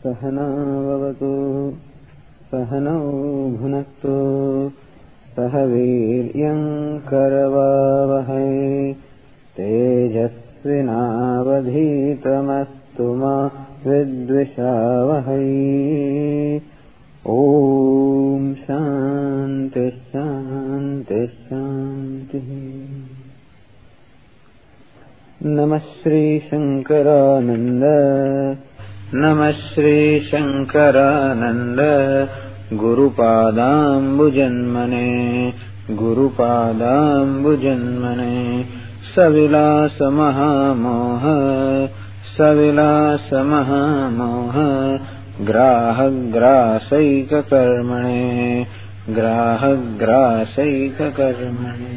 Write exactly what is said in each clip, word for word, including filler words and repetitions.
सहना भवतु सहनौ भुनक्तु सह वीर्यं करवावहै तेजस्विनावधीतमस्तु मा विद्विषावहै। ओम शांति शांति शांति। नमः श्री शंकरानंद नमः Shri Shankaranand गुरुपादाम्बुजन्मने गुरुपादाम्बुजन्मने सविलास महामोह सविलास महामोह ग्राहग्रासैककर्मणे ग्राहग्रासैककर्मणे।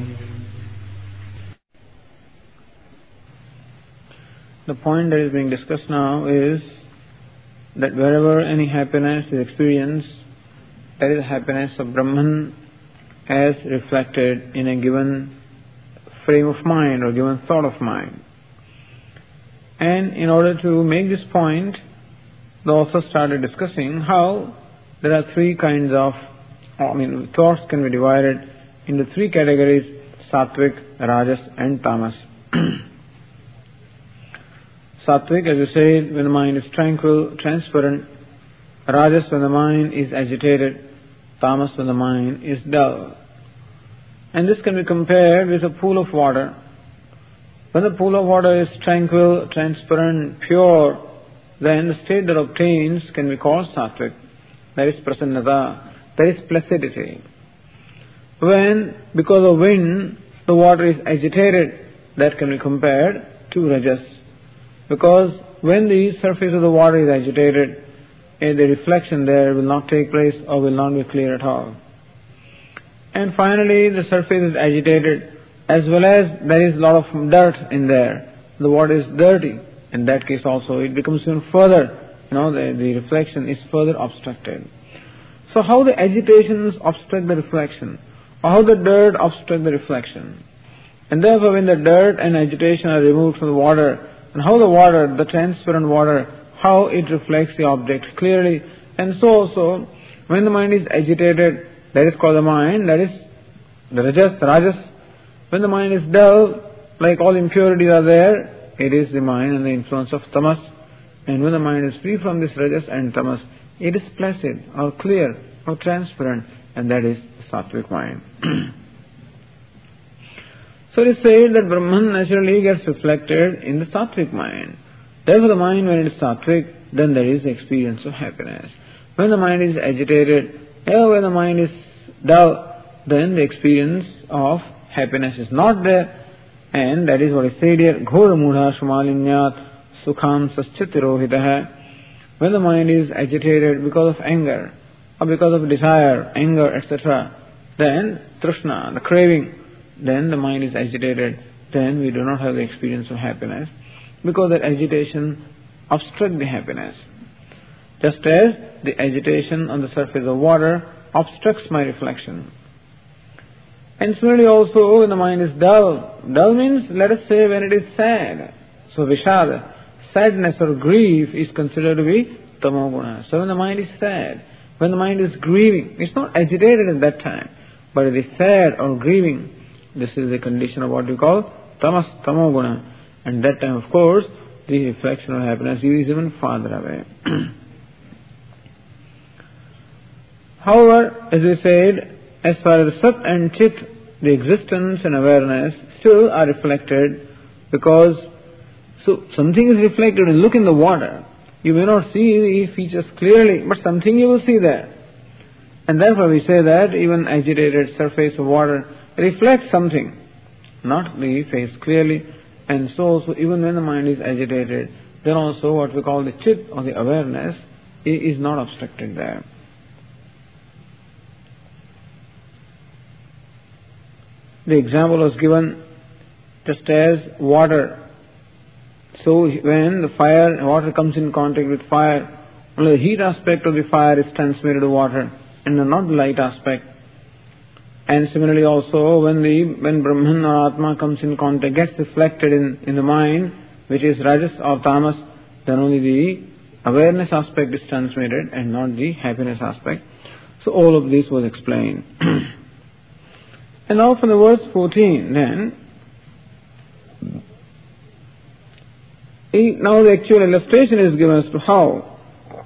The point that is being discussed now is that wherever any happiness is experienced, that is the happiness of Brahman as reflected in a given frame of mind or given thought of mind. And in order to make this point, the author started discussing how there are three kinds of, I mean, thoughts can be divided into three categories: Sattvic, Rajas and Tamas. Sattvic, as you said, when the mind is tranquil, transparent; Rajas, when the mind is agitated; Tamas, when the mind is dull. And this can be compared with a pool of water. When the pool of water is tranquil, transparent, pure, then the state that obtains can be called Sattvic. That is prasannata, that is placidity. When, because of wind, the water is agitated, that can be compared to Rajas. Because when the surface of the water is agitated, the reflection there will not take place or will not be clear at all. And finally, the surface is agitated as well as there is a lot of dirt in there. The water is dirty. In that case also, it becomes even further, you know, the, the reflection is further obstructed. So how the agitations obstruct the reflection, or how the dirt obstruct the reflection. And therefore, when the dirt and agitation are removed from the water, and how the water, the transparent water, how it reflects the object clearly. And so also, when the mind is agitated, that is called the mind, that is the Rajas, Rajas. When the mind is dull, like all impurities are there, it is the mind and the influence of Tamas. And when the mind is free from this Rajas and Tamas, it is placid or clear or transparent, and that is the Sattvic mind. So it is said that Brahman naturally gets reflected in the Sattvic mind. Therefore the mind, when it is Sattvic, then there is the experience of happiness. When the mind is agitated, or when the mind is dull, then the experience of happiness is not there. And that is what is said here, Ghora Mudha Shumalinyat Sukham Saschatirohitaha. When the mind is agitated because of anger, or because of desire, anger, et cetera, then Trishna, the craving, then the mind is agitated, then we do not have the experience of happiness, because that agitation obstructs the happiness. Just as the agitation on the surface of water obstructs my reflection. And similarly also, when the mind is dull, dull means, let us say, when it is sad. So Vishada, sadness or grief is considered to be tamoguna. So when the mind is sad, when the mind is grieving, it's not agitated at that time, but it is sad or grieving. This is the condition of what we call tamas, tamoguna. And that time, of course, the reflection of happiness is even farther away. However, as we said, as far as Sat and Chit, the existence and awareness still are reflected, because so something is reflected. And look in the water, you may not see the features clearly, but something you will see there. And therefore we say that even agitated surface of water reflects something, not the face clearly. And so also even when the mind is agitated, then also what we call the Chit or the awareness is not obstructed there. The example was given just as water. So when the fire, water comes in contact with fire, only the heat aspect of the fire is transmitted to water and not the light aspect. And similarly also, when the when Brahman or Atma comes in contact, gets reflected in, in the mind, which is Rajas or Tamas, then only the awareness aspect is transmitted and not the happiness aspect. So all of this was explained. And now from the verse fourteen then, now the actual illustration is given as to how.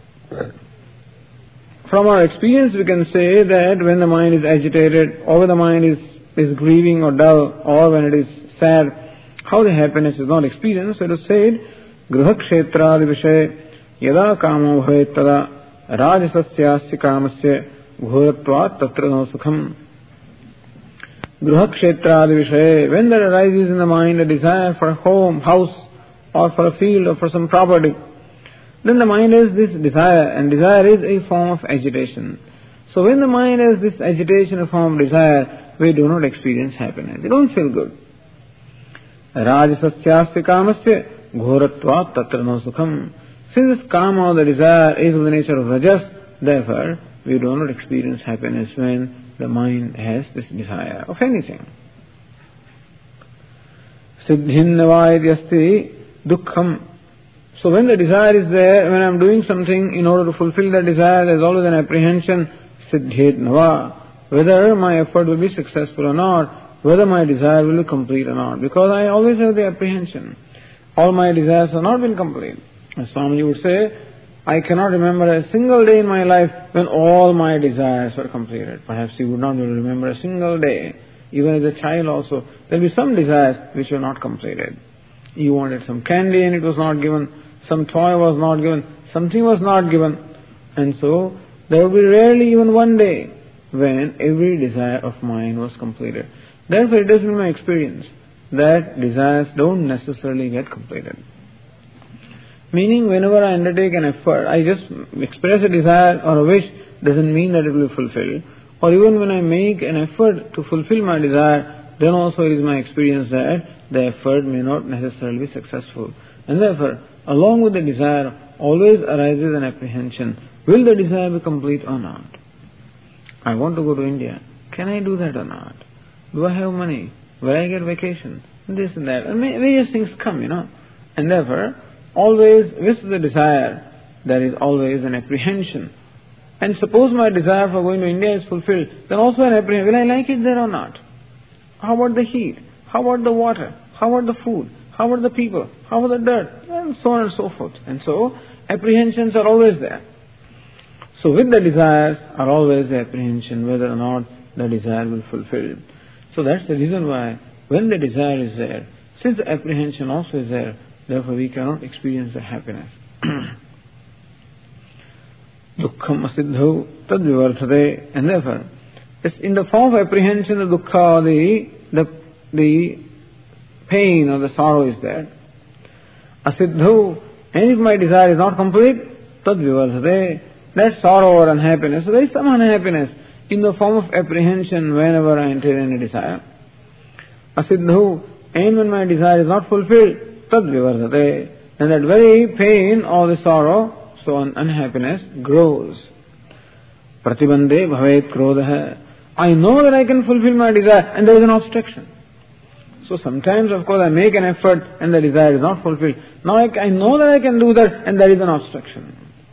From our experience we can say that when the mind is agitated, or when the mind is, is grieving or dull, or when it is sad, how the happiness is not experienced. So it is said, Gruhakshetradi Vishay Yada Kamo Bhavet Tada Rajasasyasya Kamasya Ghoratvat Tatra No Sukham. Gruhakshetradi Vishay, when there arises in the mind a desire for a home, house, or for a field, or for some property, then the mind has this desire, and desire is a form of agitation. So when the mind has this agitation, a form of desire, we do not experience happiness. We don't feel good. Rajasasyasya kamasya ghoratvat tatra no sukham. Since this kama, the desire, is of the nature of rajas, therefore we do not experience happiness when the mind has this desire of anything. Siddhinnavayidyasti dukkham. So when the desire is there, when I am doing something in order to fulfill that desire, there is always an apprehension, siddhet nava, whether my effort will be successful or not, whether my desire will be complete or not. Because I always have the apprehension, all my desires have not been complete. As Swamiji would say, I cannot remember a single day in my life when all my desires were completed. Perhaps you would not be able to remember a single day. Even as a child also, there will be some desires which were not completed. You wanted some candy and it was not given. Some toy was not given, something was not given, and so there will be rarely even one day when every desire of mine was completed. Therefore, it has been my experience that desires don't necessarily get completed. Meaning, whenever I undertake an effort, I just express a desire or a wish, doesn't mean that it will be fulfilled. Or even when I make an effort to fulfill my desire, then also it is my experience that the effort may not necessarily be successful. And therefore, along with the desire, always arises an apprehension. Will the desire be complete or not? I want to go to India. Can I do that or not? Do I have money? Will I get vacation? This and that. And various things come, you know. And therefore, always with the desire, there is always an apprehension. And suppose my desire for going to India is fulfilled, then also an apprehension. Will I like it there or not? How about the heat? How about the water? How about the food? How about the people? How about the dirt? And so on and so forth. And so, apprehensions are always there. So with the desires are always the apprehension whether or not the desire will fulfill. So that's the reason why when the desire is there, since the apprehension also is there, therefore we cannot experience the happiness. Dukkham asiddhu tad vivarthate. And therefore, it's in the form of apprehension, the dukkha, the, the, the pain or the sorrow is there. Asiddhu, and if my desire is not complete, tad vivarthate, that sorrow or unhappiness. So there is some unhappiness in the form of apprehension whenever I enter in a desire. Asiddhu, and when my desire is not fulfilled, tad vivarthate, and that very pain or the sorrow, so un- unhappiness grows. Pratibandhe bhavet krodha. I know that I can fulfill my desire and there is an obstruction. So sometimes, of course, I make an effort and the desire is not fulfilled. Now I, I know that I can do that and there is an obstruction.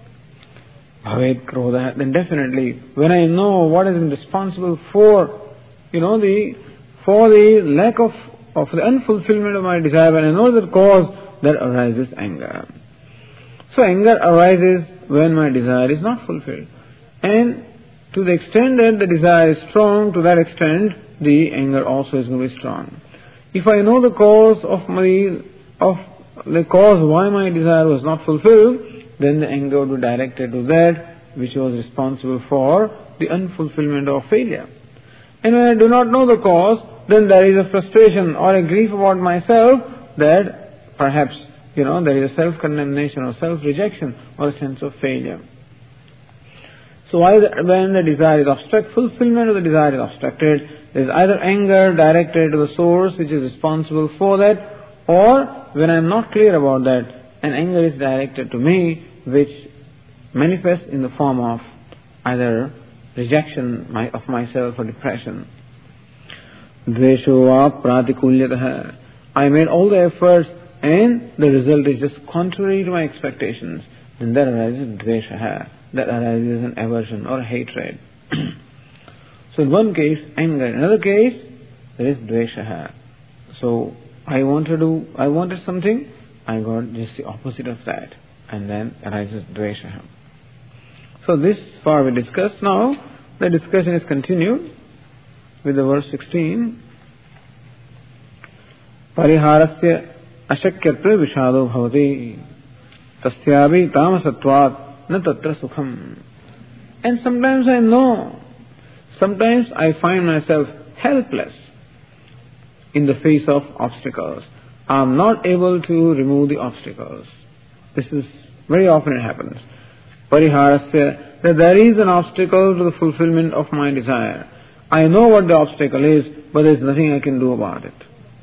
Bhavet krodha. Then definitely, when I know what is responsible for, you know, the, for the lack of, of the unfulfillment of my desire, when I know the cause, there arises anger. So anger arises when my desire is not fulfilled. And to the extent that the desire is strong, to that extent, the anger also is going to be strong. If I know the cause of my, of the cause why my desire was not fulfilled, then the anger would be directed to that which was responsible for the unfulfillment or failure. And when I do not know the cause, then there is a frustration or a grief about myself that perhaps, you know, there is a self-condemnation or self-rejection or a sense of failure. So why the, when the desire is obstructed, fulfillment of the desire is obstructed, there is either anger directed to the source which is responsible for that, or when I am not clear about that, an anger is directed to me which manifests in the form of either rejection my, of myself or depression. Dvesho va pratikulyatah. I made all the efforts and the result is just contrary to my expectations. then there arises dvesha, that arises an aversion or hatred. So in one case, anger. In another case, there is dvesha. So I want to do, I wanted something, I got just the opposite of that, and then arises dvesha. So this far we discussed. Now the discussion is continued with the verse sixteen. Pariharasya ashakyatva vishado bhavati tasyavi tamasatvat na tatra sukham. And sometimes I know, sometimes I find myself helpless in the face of obstacles. I am not able to remove the obstacles. This is very often it happens. Pariharasya, that there is an obstacle to the fulfillment of my desire. I know what the obstacle is, but there is nothing I can do about it.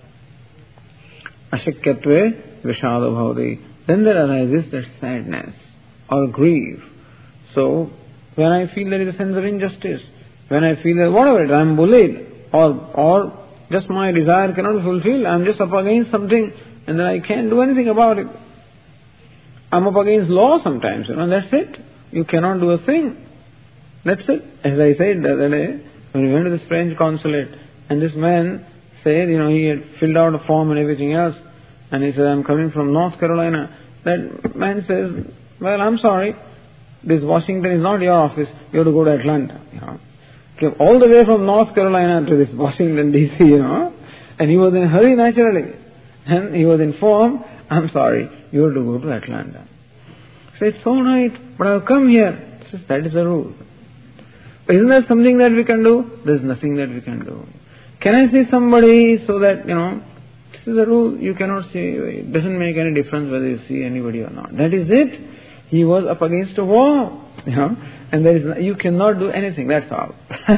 Ashakyatve vishado bhavati. Then there arises that sadness or grief. So, when I feel there is a sense of injustice, when I feel that whatever it is, I am bullied, or, or just my desire cannot be fulfilled, I am just up against something, and then I can't do anything about it. I'm up against law sometimes, you know, that's it. You cannot do a thing. That's it. As I said the other day, when we went to this French consulate, and this man said, you know, he had filled out a form and everything else, and he said, I'm coming from North Carolina. That man says, well, I'm sorry, this Washington is not your office, you have to go to Atlanta, you know. Came all the way from North Carolina to this Washington D C, you know, and he was in a hurry naturally. And he was informed, I'm sorry, you have to go to Atlanta. He said, it's all right, but I'll come here. He says, that is the rule. But isn't there something that we can do? There's nothing that we can do. Can I see somebody so that, you know, this is the rule, you cannot see, it doesn't make any difference whether you see anybody or not. That is it. He was up against a wall, you know, and there is, you cannot do anything, that's all.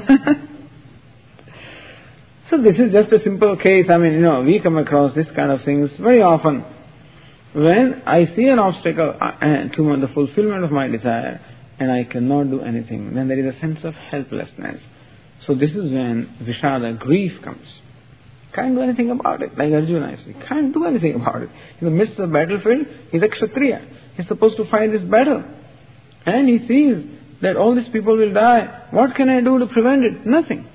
So this is just a simple case. I mean, you know, we come across this kind of things very often. When I see an obstacle uh, to the fulfillment of my desire, and I cannot do anything, then there is a sense of helplessness. So this is when vishada, grief comes. Can't do anything about it. Like Arjuna, he can't do anything about it. In the midst of the battlefield, he's a kshatriya. He's supposed to fight this battle. And he sees that all these people will die. What can I do to prevent it? Nothing.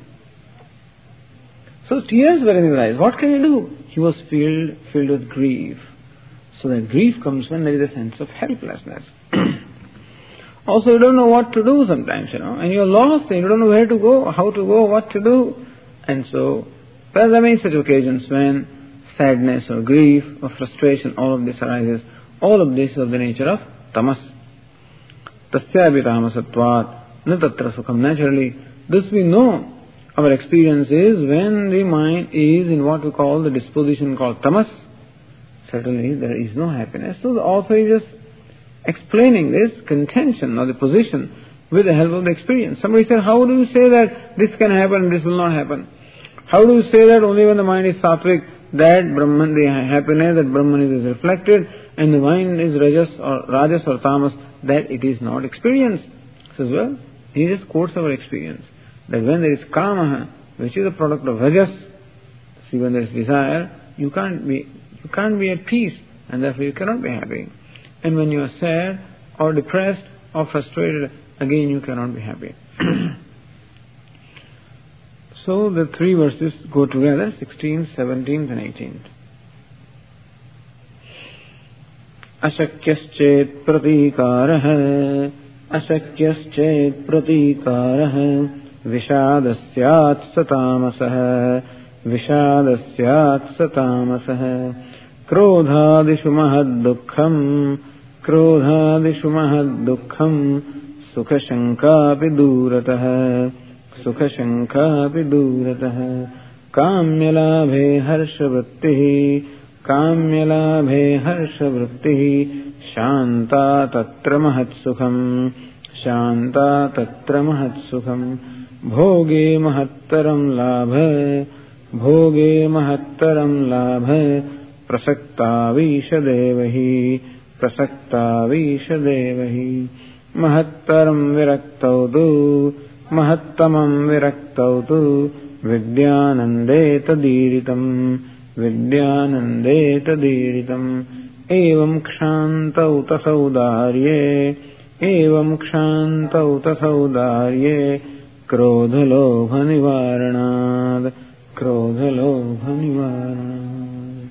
So tears were in his eyes. What can he do? He was filled, filled with grief. So that grief comes when there is a sense of helplessness. Also, you don't know what to do sometimes, you know, and you're lost and you don't know where to go, how to go, what to do. And so, well, there may be such occasions when sadness or grief or frustration, all of this arises. All of this is of the nature of tamas. Tasyabi tamasatvat na tatra sukham. Naturally, this we know. Our experience is when the mind is in what we call the disposition called tamas, certainly there is no happiness. So the author is just explaining this contention or the position with the help of the experience. Somebody said, how do you say that this can happen and this will not happen? How do you say that only when the mind is sattvic, that Brahman, the happiness, that Brahman is reflected, and the mind is rajas or rajas or tamas, that it is not experienced? Says, well, he just quotes our experience. That when there is kama, which is a product of rajas, see, when there is desire, you can't be, you can't be at peace, and therefore you cannot be happy. And when you are sad or depressed or frustrated, again you cannot be happy. So the three verses go together, sixteenth, seventeenth and eighteenth. Ashakyaschet pratikaraha, ashakyaschet pratikaraha, vishadasyat satamasah, vishadasyat satamasah, krodhadishu mahad dukkham, krodhadishu mahad dukkham, sukha shankapi duratah, sukha shankapi duratah, kamyalabhe harshavrittihi, kamyalabhe harshavrittihi, shanta tatra mahatsukham, shanta tatra mahatsukham, bhoge mahattaram labha, bhoge mahattaram labha, prasakta vishadevahi, prasakta vishadevahi, mahattaram viraktaudu, mahattamam viraktaudu, vidyanande tadiritam, vidyanande tadiritam, evam kshantau tasaudarye, evam kshantau tasaudarye, krodha lobha nivaranad, krodha lobha nivaranad.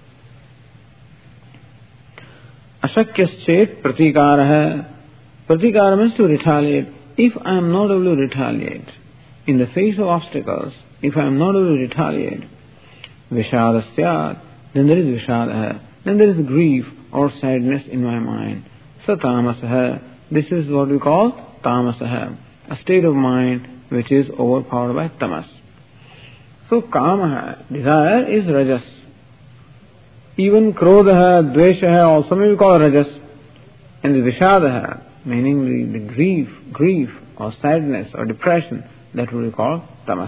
Ashakyas pratikara. Pratikara means to retaliate. If I am not able to retaliate in the face of obstacles, if I am not able to retaliate, vishadasyat, then there is vishada, then there is grief or sadness in my mind. Sa tamasaha, this is what we call tamasaha, a state of mind which is overpowered by tamas. So kamaha, desire, is rajas. Even krodha, dvesha also may be called rajas. And the vishadaha, meaning the, the grief, grief or sadness or depression, that would be called tamas.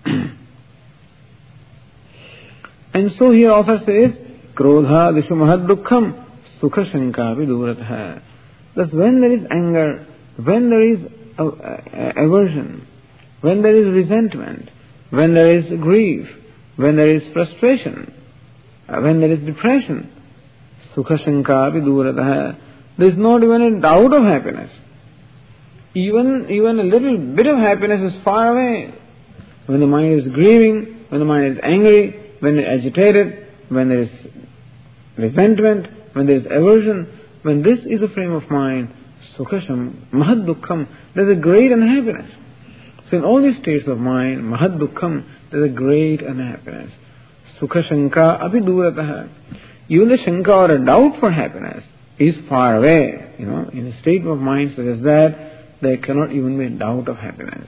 And so here author says, krodha dishu mahad dukkham sukha shanka viduratha. Thus when there is anger, when there is aversion, when there is resentment, when there is grief, when there is frustration, when there is depression, sukha shanka viduratha, there is not even a doubt of happiness. Even, even a little bit of happiness is far away. When the mind is grieving, when the mind is angry, when it is agitated, when there is resentment, when there is aversion, when this is a frame of mind, sukhasham, mahad dukkham, there is a great unhappiness. So in all these states of mind, mahad dukkham, there is a great unhappiness. Sukha shanka abhidurataha. Even the shanka or a doubt for happiness is far away. You know, in a state of mind such as that, there cannot even be a doubt of happiness.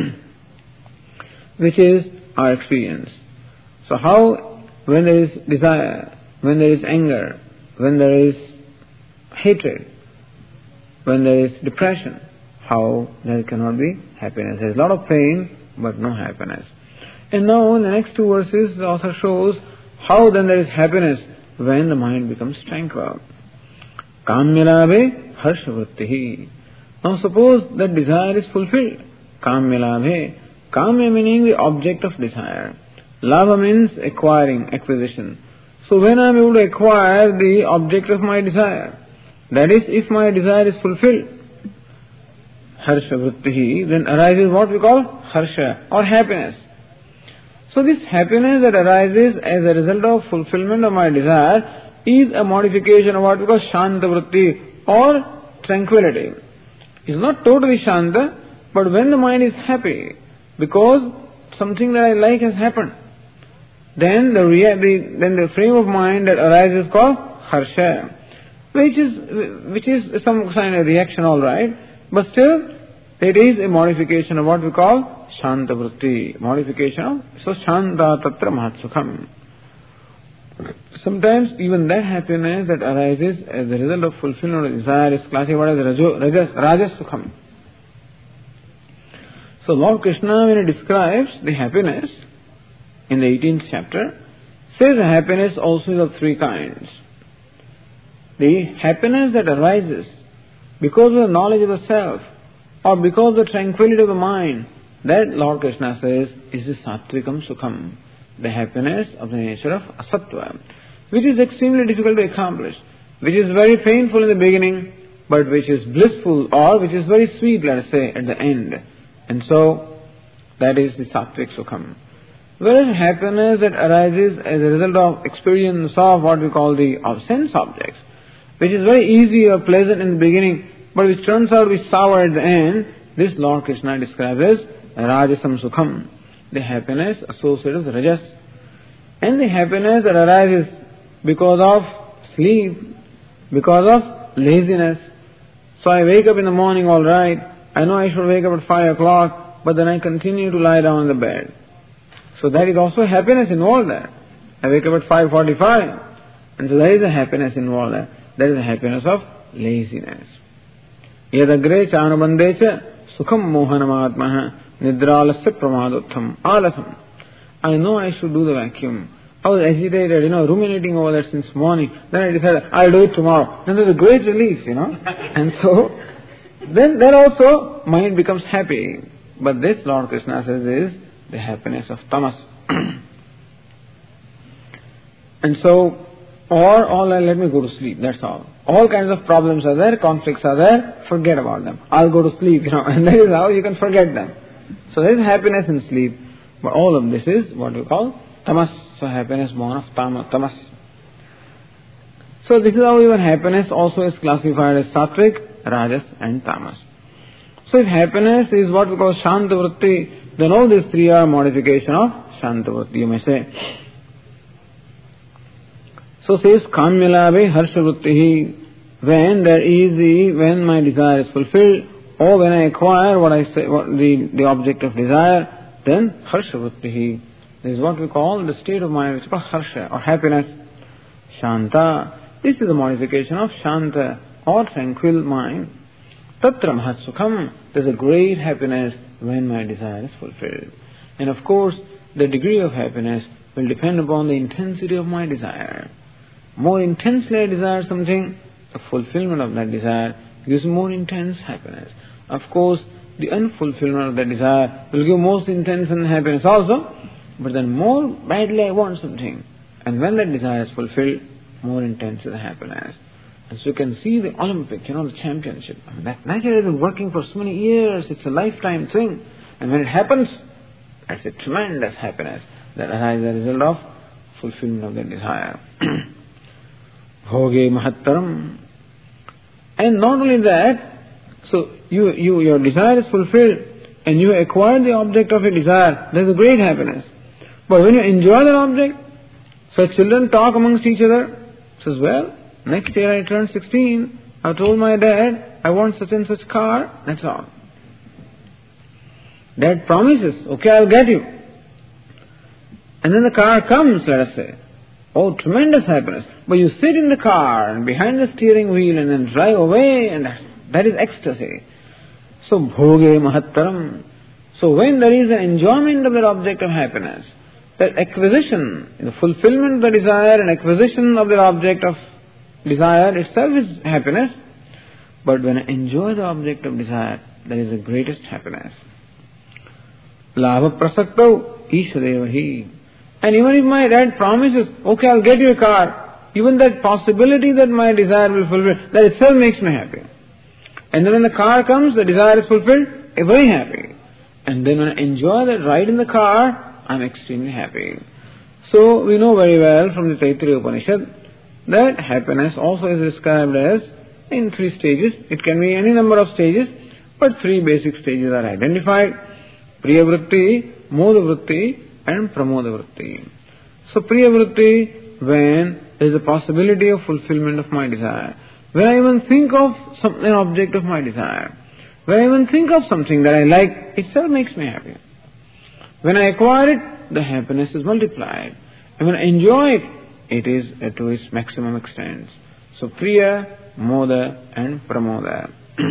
Which is our experience. So how, when there is desire, when there is anger, when there is hatred, when there is depression, how there cannot be happiness? There is a lot of pain, but no happiness. And now in the next two verses, the author shows how then there is happiness when the mind becomes tranquil. Kamyalabhe harshavrittihi. Now suppose that desire is fulfilled. Kamyalabhe. Kamya meaning the object of desire. Labha means acquiring, acquisition. So when I am able to acquire the object of my desire, that is, if my desire is fulfilled, harshavrittihi, then arises what we call harsha or happiness. So this happiness that arises as a result of fulfillment of my desire is a modification of what we call shanta vritti or tranquility. It's not totally shanta, but when the mind is happy because something that I like has happened, then the, rea- the then the frame of mind that arises is called harsha, which is which is some kind of reaction, all right, but still it is a modification of what we call shanta vritti, modification of, so shanta tatra mahatsukham. Sometimes even that happiness that arises as a result of fulfillment of desire is classified as rajo, rajas, rajas sukham. So Lord Krishna, when he describes the happiness in the eighteenth chapter, says the happiness also is of three kinds. The happiness that arises because of the knowledge of the self or because of the tranquility of the mind, that Lord Krishna says is the satvikam sukham, the happiness of the nature of asattva, which is extremely difficult to accomplish, which is very painful in the beginning, but which is blissful or which is very sweet, let us say, at the end. And so, that is the sattvic sukham. Whereas happiness that arises as a result of experience of what we call the of sense objects, which is very easy or pleasant in the beginning, but which turns out to be sour at the end, this Lord Krishna describes as rajasam sukham, the happiness associated with rajas. And the happiness that arises because of sleep, because of laziness. So I wake up in the morning, all right, I know I should wake up at five o'clock, but then I continue to lie down in the bed. So that is also happiness involved there. I wake up at five forty-five, and so there is a happiness involved there. That is the happiness of laziness. Yadagre chanubande cha sukham mohanamatmaha nidralasya pramaduttham alasam. I know I should do the vacuum. I was agitated, you know, ruminating over that since morning. Then I decided, I'll do it tomorrow. Then there's a great relief, you know. And so, then that also mind becomes happy. But this, Lord Krishna says, is the happiness of tamas. And so, Or, all right, let me go to sleep, that's all. All kinds of problems are there, conflicts are there, forget about them. I'll go to sleep, you know, and that is how you can forget them. So there is happiness in sleep. But all of this is what we call tamas. So happiness born of tama, tamas. So this is how even happiness also is classified as sattvic, rajas and tamas. So if happiness is what we call shanta vritti, then all these three are modification of shanta vritti, you may say. So says kamyalabhe harsha vritti, when there is the, when my desire is fulfilled, or when I acquire what I say, what the, the object of desire, then harsha vritti. This is what we call the state of mind which is called harsha or happiness. Shanta. This is a modification of shanta or tranquil mind. Tatra mahat sukham. There is a great happiness when my desire is fulfilled. And of course, the degree of happiness will depend upon the intensity of my desire. More intensely I desire something, the fulfillment of that desire gives more intense happiness. Of course, the unfulfillment of that desire will give most intense happiness also, but then more badly I want something. And when that desire is fulfilled, more intense is the happiness. And so you can see the Olympic, you know, the championship. I mean, that naturally has been working for so many years, it's a lifetime thing. And when it happens, that's a tremendous happiness that arises as a result of fulfillment of that desire. Bhoge mahattaram. And not only that, so you, you, your desire is fulfilled and you acquire the object of your desire, there is a great happiness. But when you enjoy that object, so children talk amongst each other, says, well, next year I turn sixteen, I told my dad, I want such and such car, that's all. Dad promises, okay, I'll get you. And then the car comes, let us say. Oh, tremendous happiness. But you sit in the car and behind the steering wheel and then drive away, and that, that is ecstasy. So, bhoge mahattaram. So when there is an enjoyment of that object of happiness, that acquisition, the fulfillment of the desire and acquisition of the object of desire itself is happiness. But when I enjoy the object of desire, that is the greatest happiness. Labha prasakto ishadevahi. And even if my dad promises, okay, I'll get you a car, even that possibility that my desire will fulfill, that itself makes me happy. And then when the car comes, the desire is fulfilled, I'm very happy. And then when I enjoy that ride in the car, I'm extremely happy. So we know very well from the Taittiriya Upanishad that happiness also is described as in three stages. It can be any number of stages, but three basic stages are identified. Priya vritti, moda vritti, and pramoda vritti. So priya vritti, when there is a possibility of fulfillment of my desire, when I even think of some, an object of my desire, when I even think of something that I like, itself makes me happy. When I acquire it, the happiness is multiplied. And when I enjoy it, it is to its maximum extent. So priya, moda and pramoda.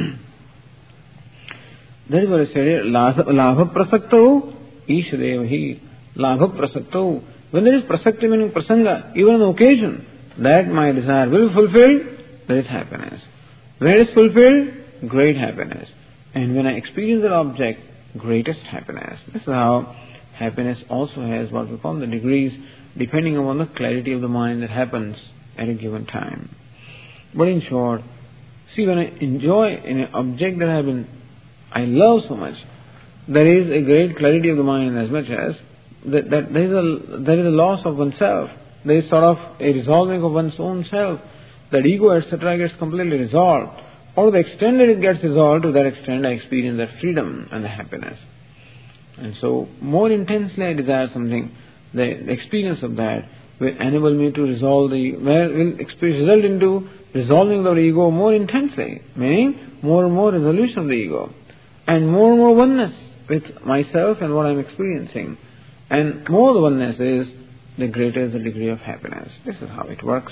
That is what I said, labha prasakto ishadevahi. Labha prasakto. When there is prasakti meaning prasanga, even on the occasion that my desire will be fulfilled, there is happiness. When it is fulfilled, great happiness. And when I experience that object, greatest happiness. This is how happiness also has what we call the degrees, depending upon the clarity of the mind that happens at a given time. But in short, see, when I enjoy an object that I have been, I love so much, there is a great clarity of the mind as much as that, that there is a there is a loss of oneself. There is sort of a resolving of one's own self. That ego, et cetera, gets completely resolved. Or the extent that it gets resolved, to that extent I experience that freedom and the happiness. And so, more intensely I desire something, the experience of that will enable me to resolve the, will result into resolving the ego more intensely, meaning more and more resolution of the ego, and more and more oneness with myself and what I am experiencing. And more the oneness is, the greater the degree of happiness. This is how it works.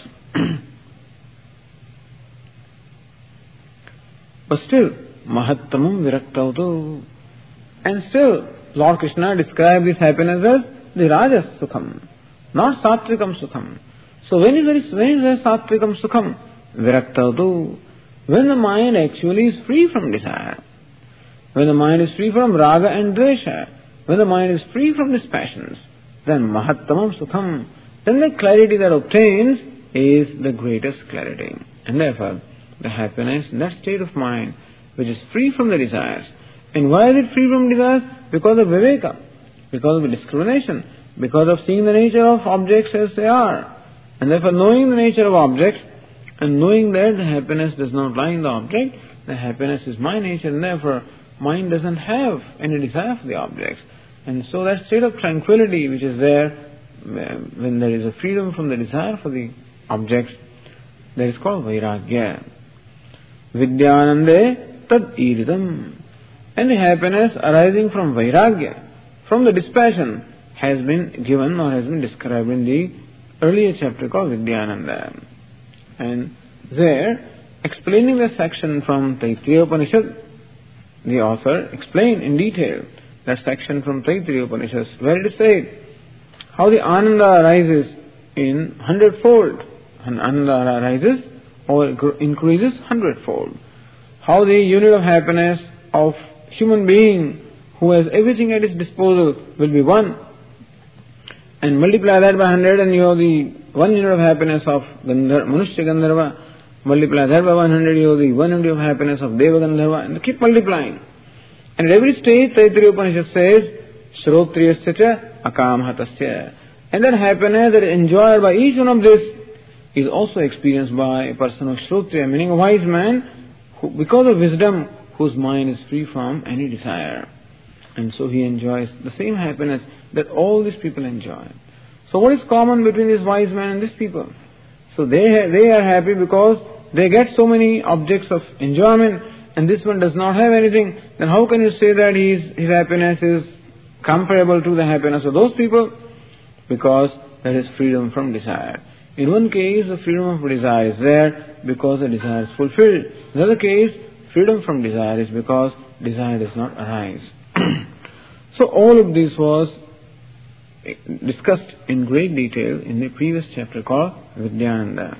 But still, mahattamam viraktautu. And still, Lord Krishna described this happiness as the rajas sukham, not satvikam sukham. So when is there, when is there satvikam sukham? Viraktautu. When the mind actually is free from desire. When the mind is free from raga and dvesha. When the mind is free from these passions. Then mahattamam sukham. Then the clarity that obtains is the greatest clarity. And therefore, the happiness in that state of mind which is free from the desires. And why is it free from desires? Because of viveka, because of discrimination, because of seeing the nature of objects as they are. And therefore, knowing the nature of objects and knowing that the happiness does not lie in the object, the happiness is my nature, and therefore mind doesn't have any desire for the objects. And so that state of tranquility which is there when there is a freedom from the desire for the objects, that is called vairagya. Vidyanande tad iridam. And the happiness arising from vairagya, from the dispassion, has been given or has been described in the earlier chapter called Vidyananda. And there, explaining the section from Taittiriya Upanishad, the author explained in detail that section from Taittiriya Upanishad, where it is said how the Ananda arises in hundredfold, and Ananda arises or increases hundredfold. How the unit of happiness of human being who has everything at his disposal will be one, and multiply that by hundred and you have the one unit of happiness of Gandhar, Manushya Gandharva, multiply that by one hundred, you have the one unit of happiness of Deva Gandharva, and keep multiplying. And at every stage, Taittiriya Upanishad says, Shrotriyasya cha akamhatasya. And that happiness that is enjoyed by each one of this is also experienced by a person of Shrotriya, meaning a wise man, who, because of wisdom, whose mind is free from any desire. And so he enjoys the same happiness that all these people enjoy. So what is common between this wise man and these people? So they ha- they are happy because they get so many objects of enjoyment, and this one does not have anything. Then how can you say that his, his happiness is comparable to the happiness of those people? Because there is freedom from desire. In one case, the freedom of desire is there because the desire is fulfilled. In the other case, freedom from desire is because desire does not arise. So all of this was discussed in great detail in the previous chapter called Vidyananda.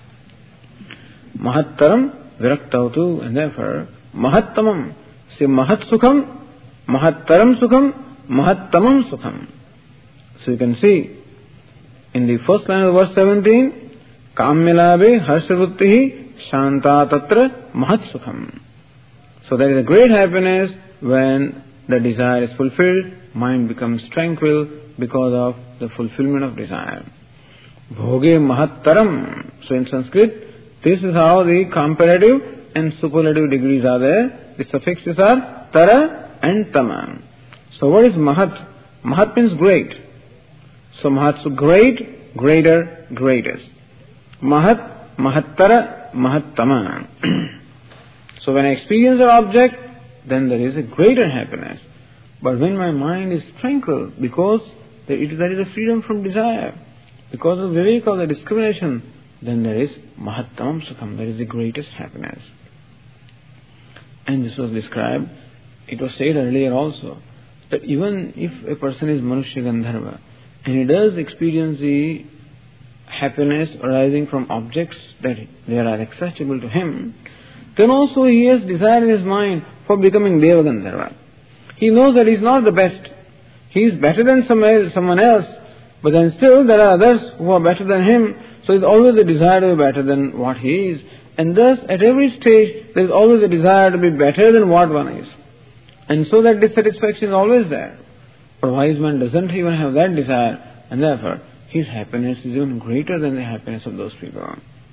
Mahattaram viraktautu, and therefore Mahattamam, say Mahat Sukham, Mahattaram Sukham, Mahattamam Sukham. So you can see in the first line of verse seventeen, Kamyalabe Harshavuttihi Shanta Tatra Mahat Sukham. So there is a great happiness when the desire is fulfilled, mind becomes tranquil because of the fulfillment of desire. Bhoge Mahattaram. So in Sanskrit, this is how the comparative and superlative degrees are there. The suffixes are Tara and Tama. So what is Mahat? Mahat means great. So Mahat, so great, greater, greatest. Mahat, Mahattara, Mahattama. So when I experience an object, then there is a greater happiness. But when my mind is tranquil, because there is a freedom from desire, because of viveka, the discrimination, then there is Mahattamam Sukham, there is the greatest happiness. And this was described, it was said earlier also, that even if a person is Manushya Gandharva, and he does experience the happiness arising from objects that they are accessible to him, then also he has desire in his mind for becoming Deva Gandharva. He knows that he is not the best. He is better than some else, someone else, but then still there are others who are better than him, so there is always a desire to be better than what he is. And thus, at every stage, there is always a desire to be better than what one is. And so that dissatisfaction is always there. But a wise man doesn't even have that desire, and therefore, his happiness is even greater than the happiness of those people.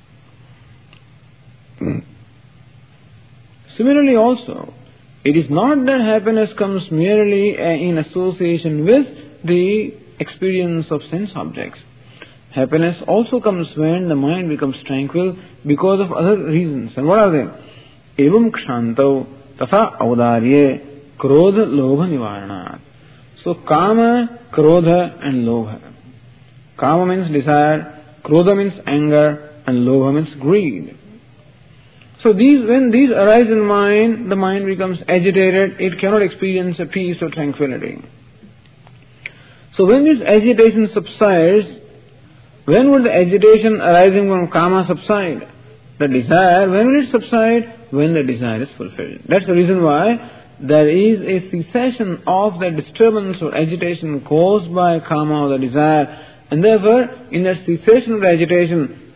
Similarly also, it is not that happiness comes merely in association with the experience of sense objects. Happiness also comes when the mind becomes tranquil because of other reasons. And what are they? Evam kshantau tatha audarye krodha lobha nivaranat. So kama, krodha and lobha. Kama means desire, krodha means anger, and lobha means greed. So these, when these arise in mind, the mind becomes agitated, it cannot experience a peace or tranquility. So when this agitation subsides, when would the agitation arising from kama subside? The desire, when will it subside? When the desire is fulfilled. That's the reason why there is a cessation of the disturbance or agitation caused by kama or the desire. And therefore, in that cessation of the agitation,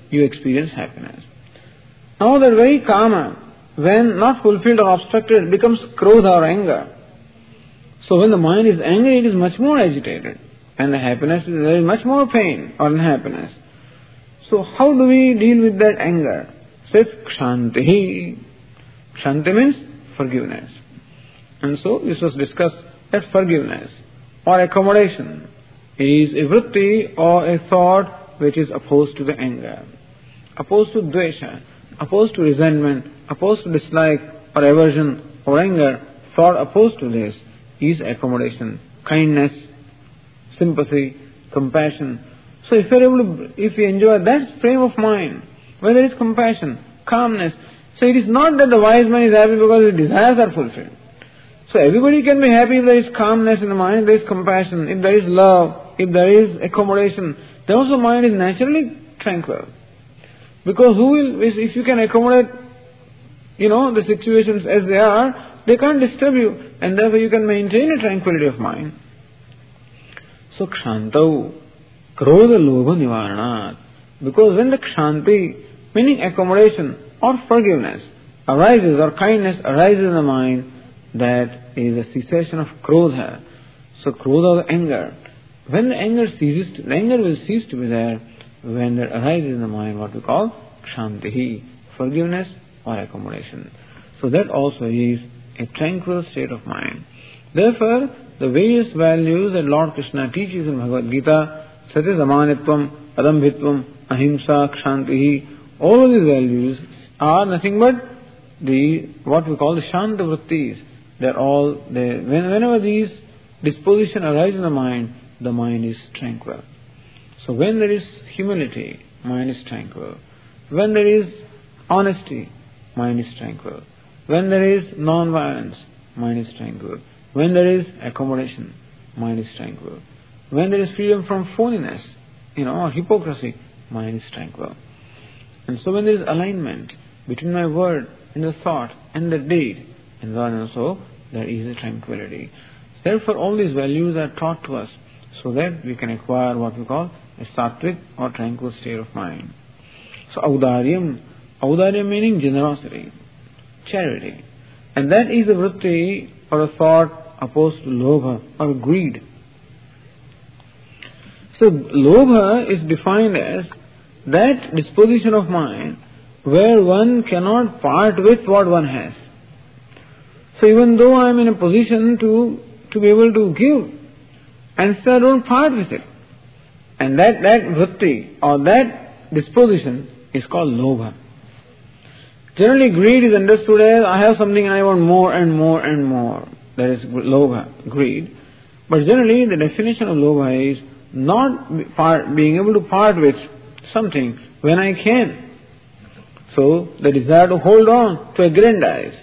you experience happiness. Now that very kama, when not fulfilled or obstructed, becomes krodha or anger. So when the mind is angry, it is much more agitated. And the happiness, is, there is much more pain or unhappiness. So how do we deal with that anger? Says kshanti. Kshanti means forgiveness. And so this was discussed that forgiveness or accommodation is a vritti or a thought which is opposed to the anger, opposed to dvesha, opposed to resentment, opposed to dislike or aversion or anger. Thought opposed to this is accommodation, kindness, sympathy, compassion. So if we are able to, if we enjoy that frame of mind, where there is compassion, calmness, so it is not that the wise man is happy because his desires are fulfilled. So everybody can be happy if there is calmness in the mind, there is compassion, if there is love, if there is accommodation, then also mind is naturally tranquil. Because who will, if you can accommodate, you know, the situations as they are, they can't disturb you, and therefore you can maintain a tranquility of mind. So kshantau, krodha lobha nivaranat. Because when the kshanti, meaning accommodation or forgiveness, arises or kindness arises in the mind, that is a cessation of krodha. So krodha, the anger. When the anger ceases, to, the anger will cease to be there when there arises in the mind what we call kshanti, forgiveness or accommodation. So that also is a tranquil state of mind. Therefore, the various values that Lord Krishna teaches in Bhagavad Gita, such as amanitvam, adambhitvam, ahimsa, kshanti, all of these values are nothing but the what we call the shanta vrittis. They're all there. Whenever these disposition arise in the mind, the mind is tranquil. So when there is humility, mind is tranquil. When there is honesty, mind is tranquil. When there is non-violence, mind is tranquil. When there is accommodation, mind is tranquil. When there is freedom from phoniness, you know, or hypocrisy, mind is tranquil. And so when there is alignment between my word and the thought and the deed, and then also there is a tranquility. Therefore all these values are taught to us so that we can acquire what we call a sattvic or tranquil state of mind. So audaryam, audaryam meaning generosity, charity. And that is a vritti or a thought opposed to lobha or greed. So lobha is defined as that disposition of mind where one cannot part with what one has. So even though I am in a position to, to be able to give, and still I don't part with it. And that, that vritti or that disposition is called lobha. Generally greed is understood as I have something and I want more and more and more. That is lobha, greed. But generally the definition of lobha is not part, being able to part with something when I can. So the desire to hold on, to aggrandize.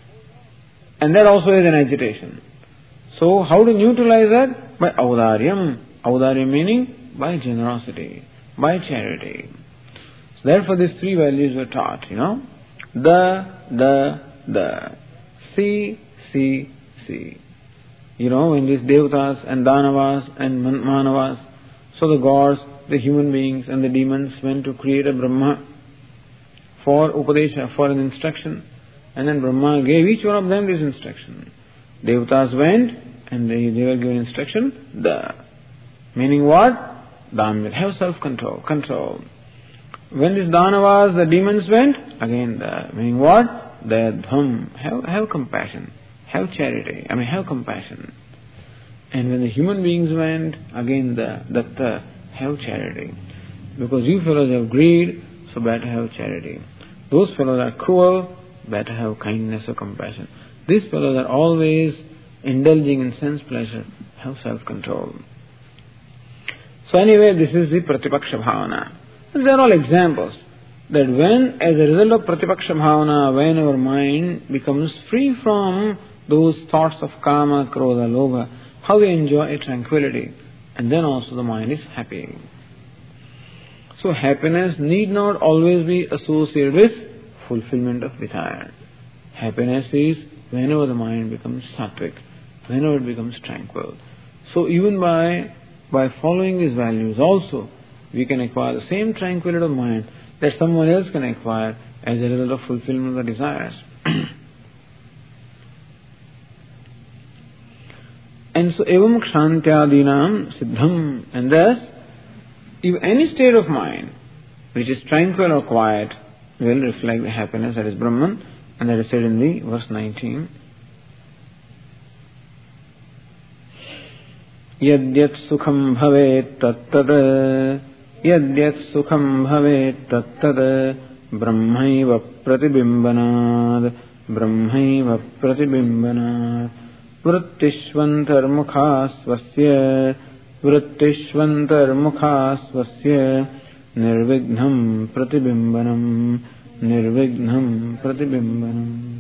And that also is an agitation. So how to neutralize that? By audaryam. Audaryam meaning by generosity, by charity. So therefore these three values were taught, you know. The, the, the. See, see, see. You know, when these devatas and danavas and manavas, so the gods, the human beings and the demons went to create a Brahma for upadesha, for an instruction. And then Brahma gave each one of them this instruction. Devatas went and they, they were given instruction, the. Meaning what? Damya, have self-control, control. When these Danavas, the demons went, again the. Meaning what? The dham, have, have compassion, have charity, I mean have compassion. And when the human beings went, again the datta, have charity. Because you fellows have greed, so better have charity. Those fellows are cruel, better have kindness or compassion. These fellows are always indulging in sense pleasure, have self-control. So anyway, this is the Pratipaksha Bhavana. These are all examples that when, as a result of Pratipaksha Bhavana, when our mind becomes free from those thoughts of Kama, Krodha, Lobha, how we enjoy a tranquility, and then also the mind is happy. So happiness need not always be associated with fulfillment of desire. Happiness is whenever the mind becomes sattvic, whenever it becomes tranquil. So even by by following these values also, we can acquire the same tranquility of mind that someone else can acquire as a result of fulfillment of the desires. And so, evam kshantyadinam siddham, and thus, if any state of mind which is tranquil or quiet will reflect the happiness that is Brahman, and that is said in the verse nineteen. Yadyat sukham bhavet tattad, yadyat sukham bhavet tattad, brahmaiva pratibimbanad, brahmaiva pratibimbanad, vrittishvantar mukha swasya, vrittishvantar mukha swasya, nirvignam pratibimbanam, nirvignam pratibimbanam.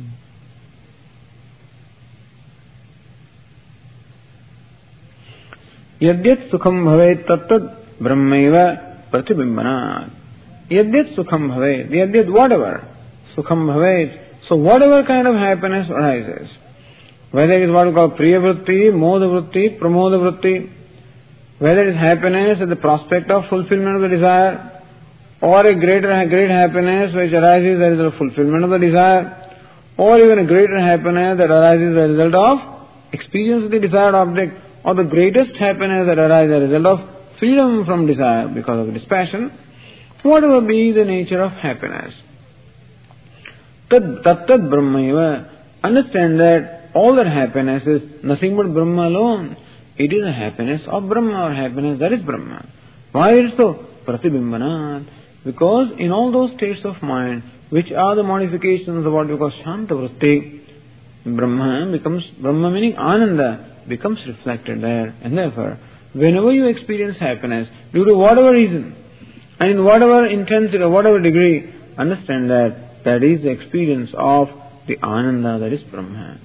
Yadyat sukham bhavet tattad brahmaiva pratibimbanat. Yadyat sukham bhavet, yadyat whatever, sukham bhavet. So whatever kind of happiness arises, whether it is what we call priya vritti, moda vritti, pramoda vritti, whether it is happiness at the prospect of fulfillment of the desire, or a greater great happiness which arises as a result of fulfillment of the desire, or even a greater happiness that arises as a result of experience of the desired object, or the greatest happiness that arises as a result of freedom from desire because of dispassion, whatever be the nature of happiness. Tad tattad brahmaiva. Understand that all that happiness is nothing but Brahma alone. It is a happiness of Brahma, or happiness that is Brahma. Why is it so? Pratibimbanat. Because in all those states of mind, which are the modifications of what we call Shanta Vritti, Brahma becomes, Brahma meaning Ananda, becomes reflected there. And therefore, whenever you experience happiness, due to whatever reason, and in whatever intensity or whatever degree, understand that that is the experience of the Ananda that is Brahma.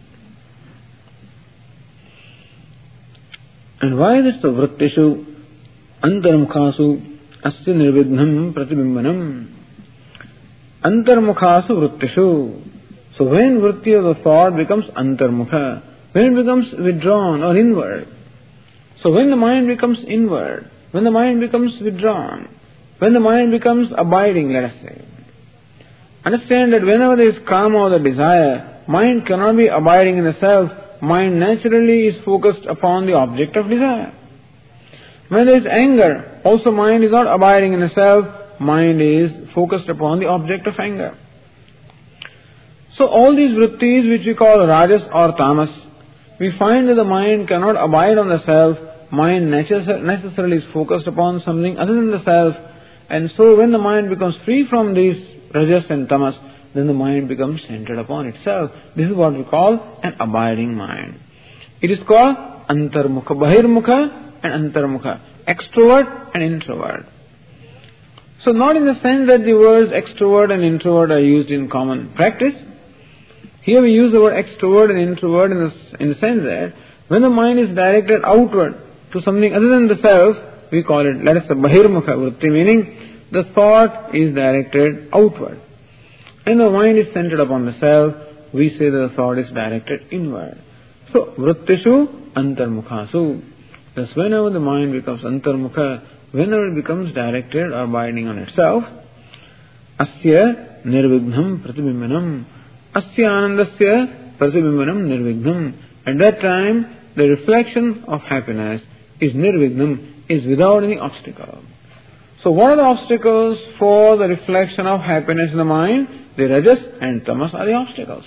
And why is it so? Vrittishu antarmukhasu asya nirvidhnam pratibimbanam. Antarmukhasu vrittishu. So when vritti of the thought becomes antarmukha, when it becomes withdrawn or inward, so when the mind becomes inward, when the mind becomes withdrawn, when the mind becomes abiding, let us say, understand that whenever there is kama or the desire, mind cannot be abiding in the self. Mind naturally is focused upon the object of desire. When there is anger, also mind is not abiding in the self. Mind is focused upon the object of anger. So all these vrittis which we call rajas or tamas, we find that the mind cannot abide on the self. Mind necessarily is focused upon something other than the self. And so when the mind becomes free from these rajas and tamas, then the mind becomes centered upon itself. This is what we call an abiding mind. It is called antarmukha, bahirmukha and antarmukha, extrovert and introvert. So not in the sense that the words extrovert and introvert are used in common practice. Here we use the word extrovert and introvert in the, in the sense that when the mind is directed outward to something other than the self, we call it, let us say, bahirmukha vritti, meaning the thought is directed outward. And the mind is centered upon the self, we say that the thought is directed inward. So, vrittishu antarmukhasu. Thus, whenever the mind becomes antarmukha, whenever it becomes directed or abiding on itself, asya nirvignam pratibimbanam. Asya anandasya pratibimbanam nirvignam. At that time, the reflection of happiness is nirvignam, is without any obstacle. So what are the obstacles for the reflection of happiness in the mind? The rajas and tamas are the obstacles.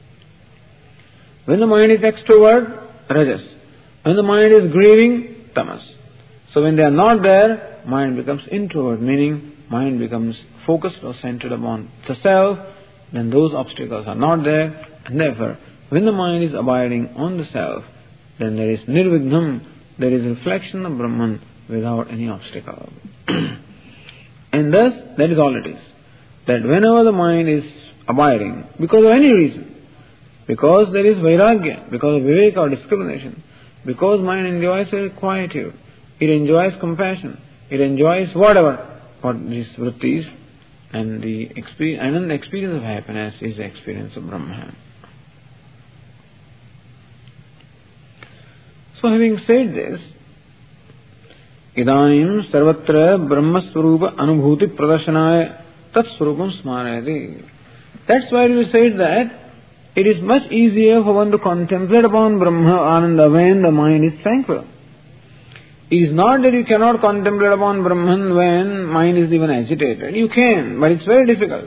When the mind is extrovert, rajas. When the mind is grieving, tamas. So when they are not there, mind becomes introvert, meaning mind becomes focused or centered upon the self, then those obstacles are not there, and therefore, when the mind is abiding on the self, then there is nirvignam, there is reflection of Brahman without any obstacle. And thus, that is all it is. That whenever the mind is abiding, because of any reason, because there is vairagya, because of viveka or discrimination, because mind enjoys a quietude, it enjoys compassion, it enjoys whatever, what these vrittis, and the experience, and the experience of happiness is the experience of Brahman. So having said this, Idanim sarvatra brahmasvarupa anubhuti pradarshanaaya. tat swarupam smarayati. That's why we said that it is much easier for one to contemplate upon Brahma Ananda when the mind is tranquil. It is not that you cannot contemplate upon Brahman when mind is even agitated. You can, but it's very difficult.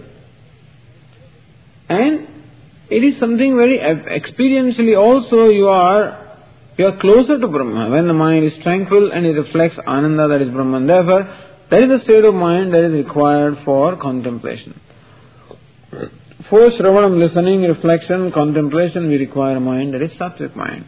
And it is something very experientially also you are you are closer to Brahma when the mind is tranquil and it reflects Ananda, that is Brahman. Therefore, that is the state of mind that is required for contemplation. For Shravanam, listening, reflection, contemplation, we require a mind that is sattvic mind.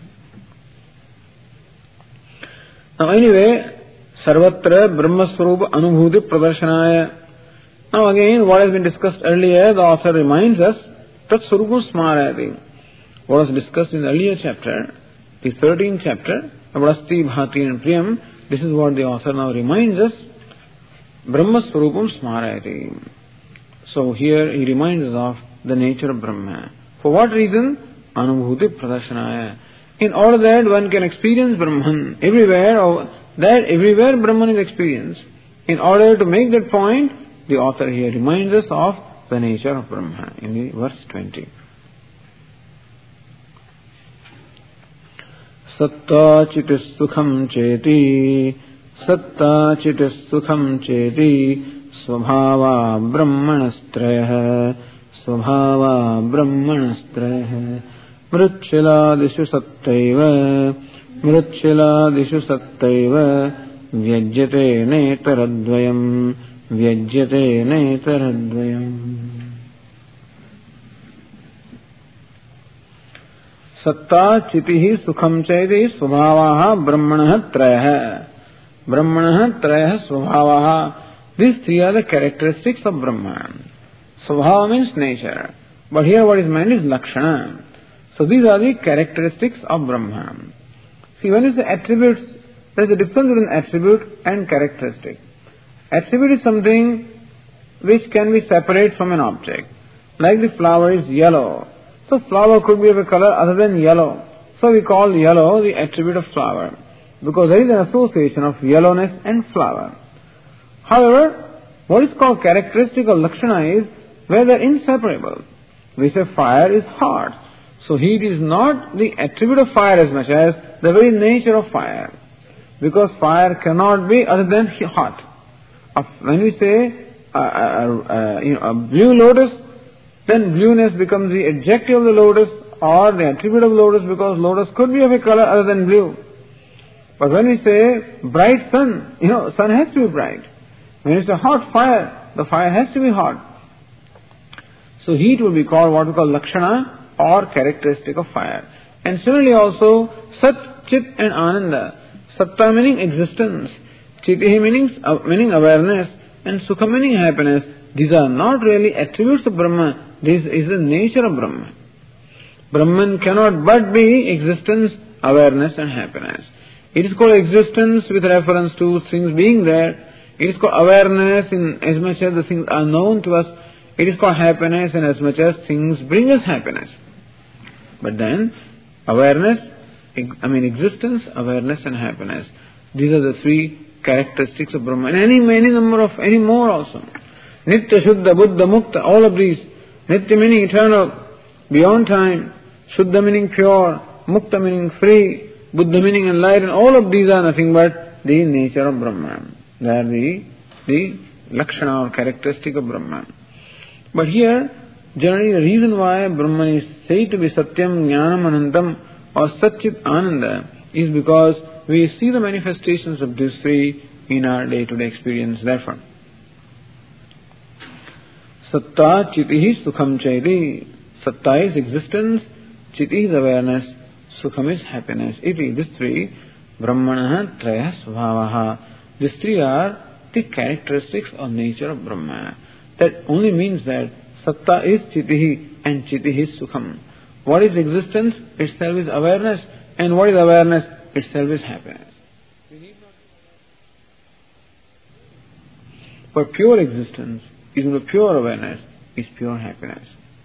Now anyway, Sarvatra Brahma Swarupa Anubhuti Pradarsanaya. Now again, what has been discussed earlier, the author reminds us, Tat Swarupam Smarayati. What was discussed in the earlier chapter, the thirteenth chapter, about Asti, Bhati and Priyam, this is what the author now reminds us, Brahma Swarupam Smarayati. So here he reminds us of the nature of Brahma. For what reason? Anubhuti Pradarsanaya. In order that one can experience Brahman everywhere, or that everywhere Brahman is experienced. In order to make that point, the author here reminds us of the nature of Brahma in the verse twenty. Satta chitis sukham cheti, satta chitis sukham cheti, svabhava brahmanastrayah, svabhava brahmanastrayah. Mritchiladishu sattaiva, mritchiladishu sattaiva, vyajyate netaradvayam, vyajyate netaradvayam. Satta chitihi sukham chaiti svabhavaha brahmanaha trayaha. Brahmanaha trayaha svabhavaha. These three are the characteristics of Brahman. Svabhava means nature. But here what is meant is lakshana. So these are the characteristics of Brahman. See, when you say attributes, there is a difference between attribute and characteristic. Attribute is something which can be separate from an object. Like the flower is yellow. So flower could be of a color other than yellow. So we call yellow the attribute of flower. Because there is an association of yellowness and flower. However, what is called characteristic or lakshana is where they are inseparable. We say fire is hot. So heat is not the attribute of fire as much as the very nature of fire. Because fire cannot be other than hot. When we say uh, uh, uh, you know, a blue lotus, then blueness becomes the adjective of the lotus or the attribute of lotus, because lotus could be of a color other than blue. But when we say bright sun, you know, sun has to be bright. When it's a hot fire, the fire has to be hot. So heat will be called what we call lakshana or characteristic of fire. And similarly also, Sat, Chit and Ananda. Satta meaning existence, Chitihi meaning, uh, meaning awareness, and Sukha meaning happiness. These are not really attributes of Brahma. This is the nature of Brahma. Brahman cannot but be existence, awareness and happiness. It is called existence with reference to things being there. It is called awareness in as much as the things are known to us. It is called happiness in as much as things bring us happiness. But then, awareness, I mean existence, awareness and happiness. These are the three characteristics of Brahman. And any, any number of, any more also. Nitya, Shuddha, Buddha, Mukta, all of these. Nitya meaning eternal, beyond time. Shuddha meaning pure, Mukta meaning free, Buddha meaning enlightened. All of these are nothing but the nature of Brahman. They are the, the lakshana or characteristic of Brahman. But here, generally the reason why Brahman is said to be Satyam, Jnanam, Anantam or Satchit Ananda is because we see the manifestations of these three in our day-to-day experience. Therefore, Satta, Chitihi, Sukham, Chaiti. Satta is existence, Chiti is awareness, Sukham is happiness. Iti, these three, Brahmanaha, Traya, Svabhavaha. These three are the characteristics or nature of Brahma. That only means that Satta is Chitihi and Chitihi is Sukham. What is existence? Itself is awareness. And what is awareness? Itself is happiness. But pure existence, even the pure awareness, is pure happiness.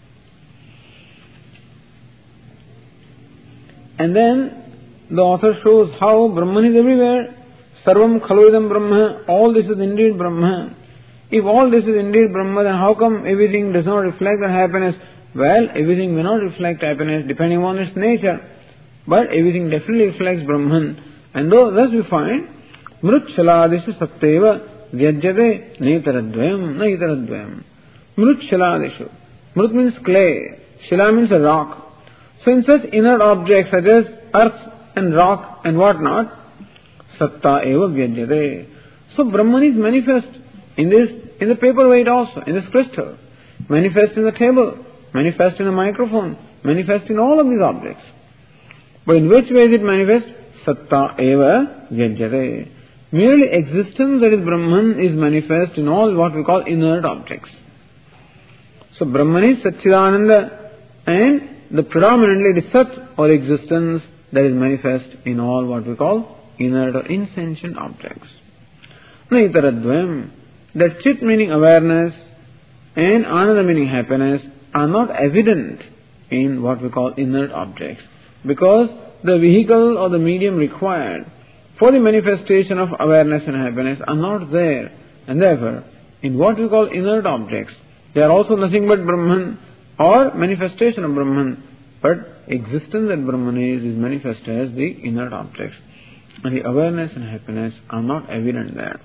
And then the author shows how Brahman is everywhere. Sarvam khalu idam Brahma. All this is indeed Brahma. If all this is indeed Brahma, then how come everything does not reflect the happiness? Well, everything may not reflect happiness depending on its nature, but everything definitely reflects Brahman. And though thus we find, Mrut-shaladishu satteva vyajyate naitaradvayam, naitaradvayam. Mrut-shaladishu. Mrut means clay. Shila means a rock. So in such inert objects such as earth and rock and what not, satta eva vyajyate. So Brahman is manifest in this, in the paperweight also, in this crystal, manifest in the table, manifest in the microphone, manifest in all of these objects. But in which way is it manifest? Satta eva vyajyate. Merely existence, that is Brahman, is manifest in all what we call inert objects. So Brahman is Satchidananda, and the predominantly the Sat or existence that is manifest in all what we call inert or insentient objects. Naitaradvayam. That Chit meaning awareness and Ananda meaning happiness are not evident in what we call inert objects, because the vehicle or the medium required for the manifestation of awareness and happiness are not there, and therefore in what we call inert objects they are also nothing but Brahman or manifestation of Brahman, but existence that Brahman is is manifest as the inert objects, and the awareness and happiness are not evident there.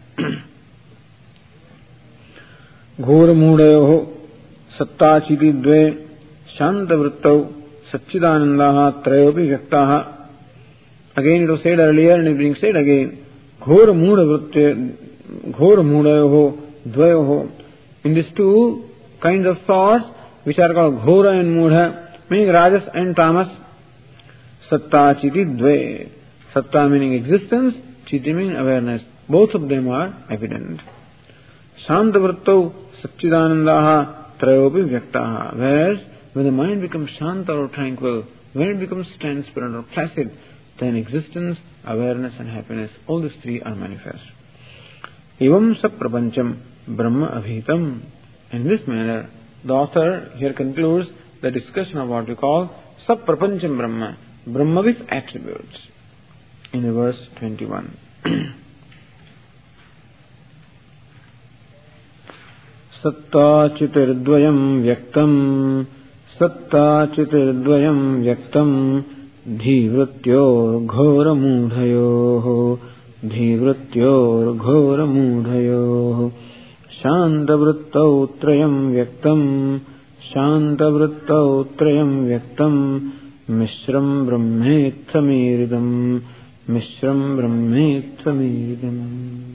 Ghora mudayoho sattachiti dve shanta vrittau satchidanandaha trayopi vyaktaha. Again it was said earlier and it is being said again. Ghora muda vrittya, ghora mudayoho dvayoho. In these two kinds of thoughts which are called ghora and mudha, meaning rajas and tamas, sattachiti dve. Satta meaning existence, chiti meaning awareness. Both of them are evident. Shanta vrittau Satchidanandaha trayopi vyaktaha. Whereas when the mind becomes shanta or tranquil, when it becomes transparent or placid, then existence, awareness and happiness, all these three are manifest. Evam sab prapancham brahma abhitam. In this manner, the author here concludes the discussion of what we call sab prapancham brahma, Brahma with attributes, in the verse twenty-one. Sattachitirudvayam vyaktam, sattachitirudvayam vyaktam, dhivrityor ghora mudhayoho, dhivrityor ghora mudhayoho, shantavrittau trayam vyaktam, shantavrittau trayam vyaktam, mishram brahmetthamiridam, mishram brahmetthamiridam.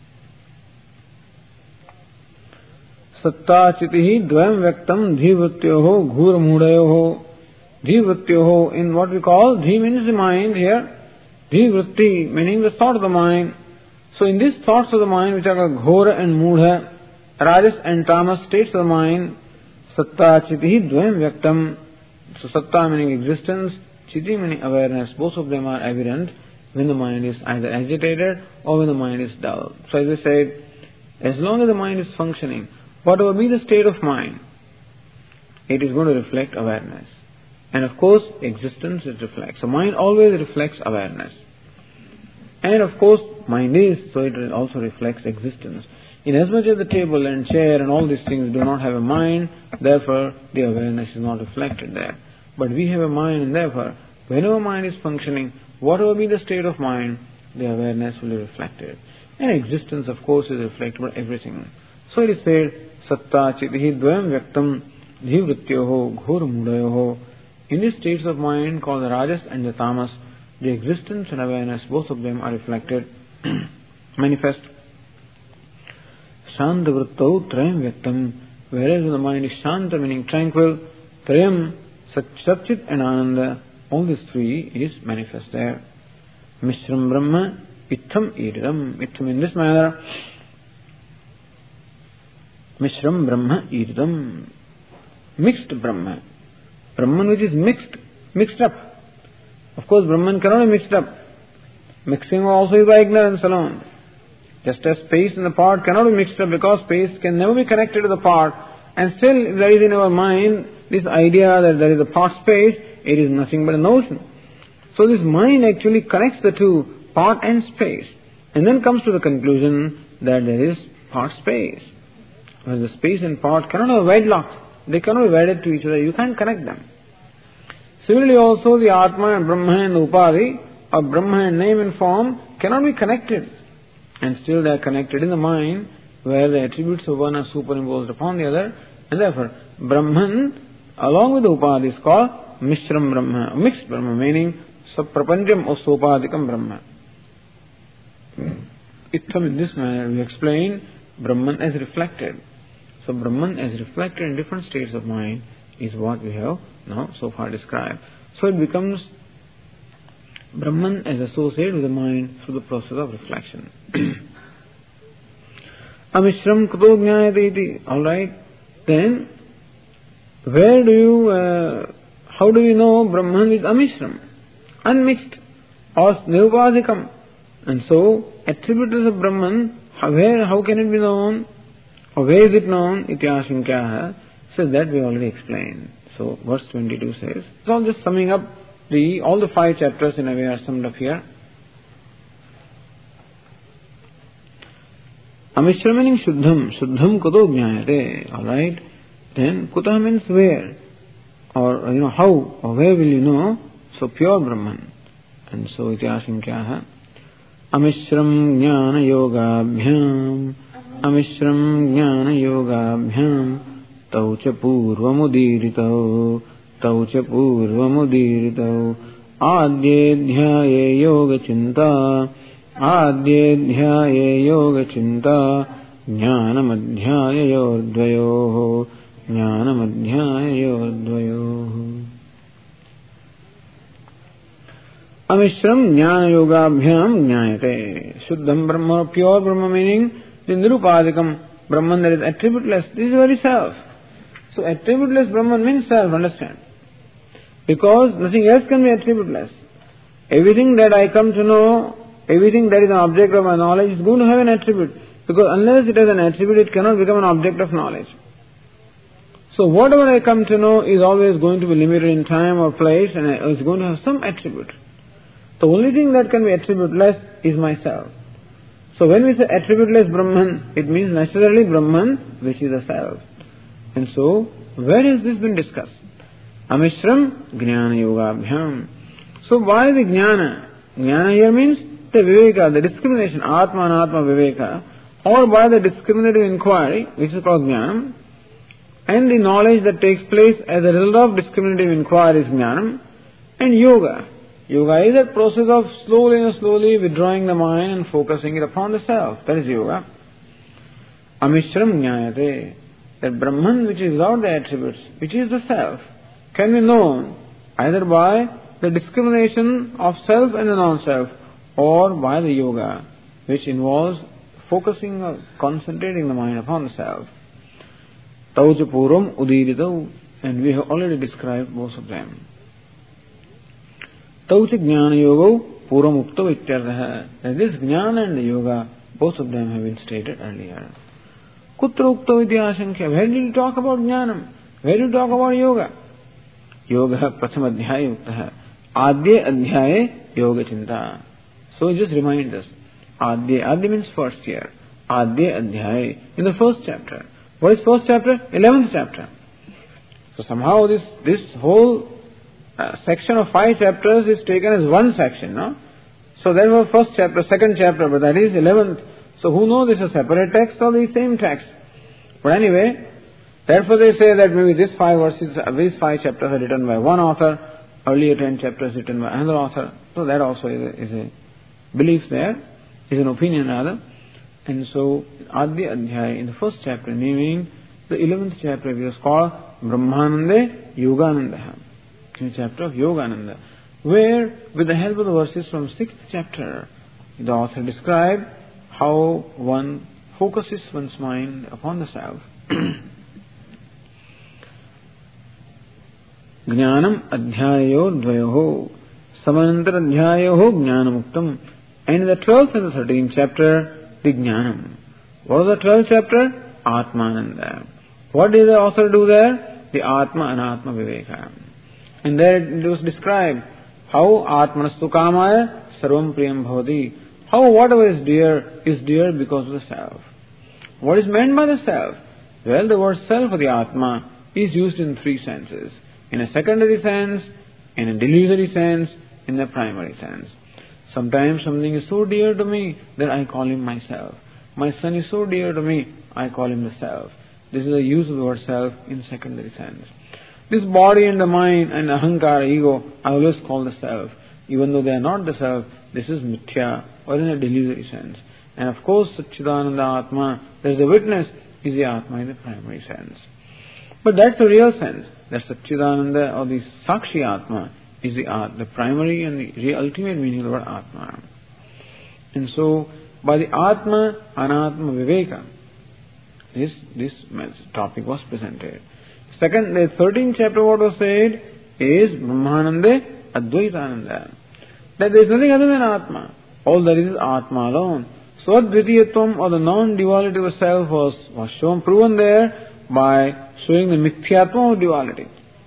Sattachitihi dvayam vyaktam dhivrityoho ghura mudayoho. Dhivrityoho, in what we call, dhi means the mind here, dhivritti meaning the thought of the mind. So in these thoughts of the mind which are called ghora and mudha, rajas and tamas states of the mind, sattachitihi dvayam vyaktam. So satta meaning existence, chiti meaning awareness, both of them are evident when the mind is either agitated or when the mind is dull. So as I said, as long as the mind is functioning, whatever be the state of mind, it is going to reflect awareness. And of course, existence it reflects. So mind always reflects awareness. And of course, mind is, so it also reflects existence. Inasmuch as the table and chair and all these things do not have a mind, therefore the awareness is not reflected there. But we have a mind, and therefore, whenever mind is functioning, whatever be the state of mind, the awareness will be reflected. And existence, of course, is reflected by everything. So it is said, Satta chitihi dvayam vyaktam dhivrityoho ghur mudayoho. In these states of mind called the rajas and the tamas, the existence and awareness, both of them are reflected, manifest. Shanta vrittau trayam vyaktam. Whereas when the mind is shanta, meaning tranquil, trayam, satchit and ananda, all these three is manifest there. Mishram brahma itham iridam. Itham in this manner. Mishram brahma iridam. Mixed brahma. Brahman which is mixed, mixed up. Of course, Brahman cannot be mixed up. Mixing also is by ignorance alone. Just as space and the part cannot be mixed up, because space can never be connected to the part, and still there is in our mind this idea that there is a part space, it is nothing but a notion. So this mind actually connects the two, part and space, and then comes to the conclusion that there is part space. Whereas the space and part cannot have wedlock. They cannot be wedded to each other. You can't connect them. Similarly also the Atma and Brahma and Upadi, or Brahma and name and form, cannot be connected. And still they are connected in the mind, where the attributes of one are superimposed upon the other, and therefore Brahman, along with the Upadi, is called Mishram Brahma, mixed Brahma, meaning Saprapancham or Sopadikam Brahma. Ittham, in this manner we explain Brahman as reflected. So Brahman as reflected in different states of mind is what we have now so far described. So it becomes Brahman as associated with the mind through the process of reflection. Amishram kuto jnayate iti. Alright, then where do you, uh, how do you know Brahman is amishram, unmixed, or nirupadikam? And so, attributes of Brahman, how, where, how can it be known? Or where is it known? Iti ashinkyaha. So that we already explained. So verse twenty-two says, it's all just summing up the, all the five chapters in a way are summed up here. Amishra meaning Shuddham. Shuddham kuto jnayate. Alright. Then kuta means where. Or, you know, how, or where will you know? So pure Brahman. And so iti ashinkyaha. Amishram jnana yogabhyam. Amishram jnana yogabhyam. Taucha purvamudiritau. Taucha purvamudiritau. Adyedhyaye yoga chinta. Adyedhyaye yoga chinta. Jnanamadhyayayor Jnanamadhyayayor. Amishram jnana yogabhyam jnayate. Shuddham Brahma, pure Brahma meaning the nirupadikam Brahman that is attributeless. This is very self. So attributeless Brahman means self, understand? Because nothing else can be attributeless. Everything that I come to know, everything that is an object of my knowledge is going to have an attribute. Because unless it has an attribute, it cannot become an object of knowledge. So whatever I come to know is always going to be limited in time or place, and it's going to have some attribute. The only thing that can be attributeless is myself. So when we say attributeless Brahman, it means necessarily Brahman, which is a self. And so, where has this been discussed? Amishram Jnana Yogabhyam. So why the Jnana? Jnana here means the Viveka, the discrimination, Atma and Atma Viveka, or by the discriminative inquiry, which is called Jnanam, and the knowledge that takes place as a result of discriminative inquiry is Jnanam, and Yoga. Yoga is that process of slowly and slowly withdrawing the mind and focusing it upon the self. That is Yoga. Amishram Jnayate. That Brahman which is without the attributes, which is the self, can be known either by the discrimination of self and the non-self, or by the Yoga, which involves focusing or concentrating the mind upon the self. Tauja Puram Udiritau. And we have already described both of them. Taucha Jnana Yoga Puram Ukta Ityartha. And this Jnana and the Yoga, both of them have been stated earlier. Kutra Ukta Vidyashankya. Where did you talk about Jnanam? Where did you talk about Yoga? Yoga Pratham Adhyaya Uktaha. Adya Adhyaya Yoga Chinta. So it just reminds us. Adya, Adya means first year. Adya Adhyaya. In the first chapter. What is first chapter? Eleventh chapter. So somehow this, this whole uh, section of five chapters is taken as one section, no? So that was first chapter, second chapter, but that is eleventh. So who knows this is a separate text or the same text? But anyway, therefore they say that maybe these five verses, uh, these five chapters are written by one author, earlier ten chapters written by another author. So that also is a, is a belief there, is an opinion rather. And so, Adya Adhyaya, in the first chapter, naming the eleventh chapter, it was called Brahmananda Yogananda, in the chapter of Yogananda, where, with the help of the verses from sixth chapter, the author described how one focuses one's mind upon the self. Jnanam Adhyayo Dvayoho Samanantar Adhyayoho Jnanamuktam. And in the twelfth and the thirteenth chapter, the Jnanam. What was the twelfth chapter? Atmananda. What did the author do there? The Atma and Atma Viveka. And there it was described how Atmanastu Kamaya Sarvam Priyam Bhavati. How whatever is dear is dear because of the self. What is meant by the self? Well, the word self or the Atma is used in three senses. In a secondary sense, in a delusory sense, in a primary sense. Sometimes something is so dear to me that I call him myself. My son is so dear to me, I call him the self. This is the use of the word self in secondary sense. This body and the mind and ahankara, ego, I always call the self. Even though they are not the self, this is mithya or in a delusory sense. And of course, Satchidananda Atma, there is a witness, is the Atma in the primary sense. But that's the real sense. That Satchidananda or the Sakshi Atma is the art, the primary and the real ultimate meaning of the word Atma. And so, by the Atma, Anatma Viveka, this, this topic was presented. Second, the thirteenth chapter what was said is Brahmananda Advaitananda. That there is nothing other than Atma. All that is is Atma alone. So Advitiyatvam or the non-duality of self was, was shown, proven there by showing the Mithyatvam of duality.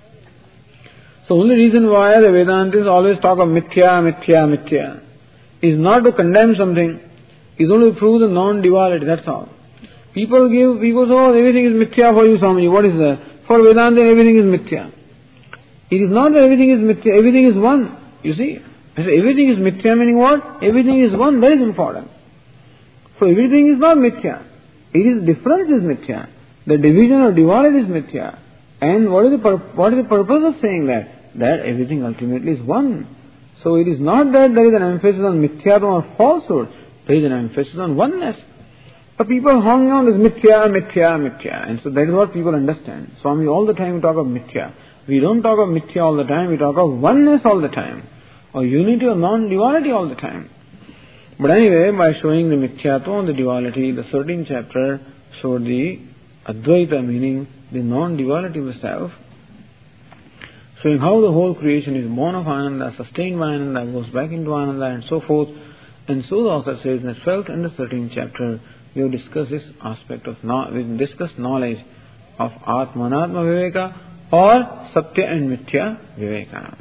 So only reason why the Vedantis always talk of Mithya, Mithya, Mithya is not to condemn something, is only to prove the non-duality, that's all. People give, people say, oh, everything is Mithya for you, Swamiji. What is that? For Vedanta, everything is Mithya. It is not that everything is Mithya, everything is one. You see, everything is Mithya meaning what? Everything is one, that is important. So everything is not Mithya. It is difference is Mithya. The division or duality is Mithya. And what is the pur- what is the purpose of saying that? That everything ultimately is one. So it is not that there is an emphasis on Mithyatvam or falsehood. There is an emphasis on oneness. But people hang on this Mithya, Mithya, Mithya. And so that is what people understand. Swami, all the time we talk of Mithya. We don't talk of Mithya all the time, we talk of oneness all the time. Or unity or non-duality all the time. But anyway, by showing the Mithyatvam, the duality, the thirteenth chapter showed the Advaita, meaning the non-duality of the self, showing how the whole creation is born of Ananda, sustained by Ananda, goes back into Ananda and so forth. And so the author says in the twelfth and the thirteenth chapter, we have discussed this aspect of, we discussed knowledge of Atma and Atma Viveka or Satya and Mithya Viveka.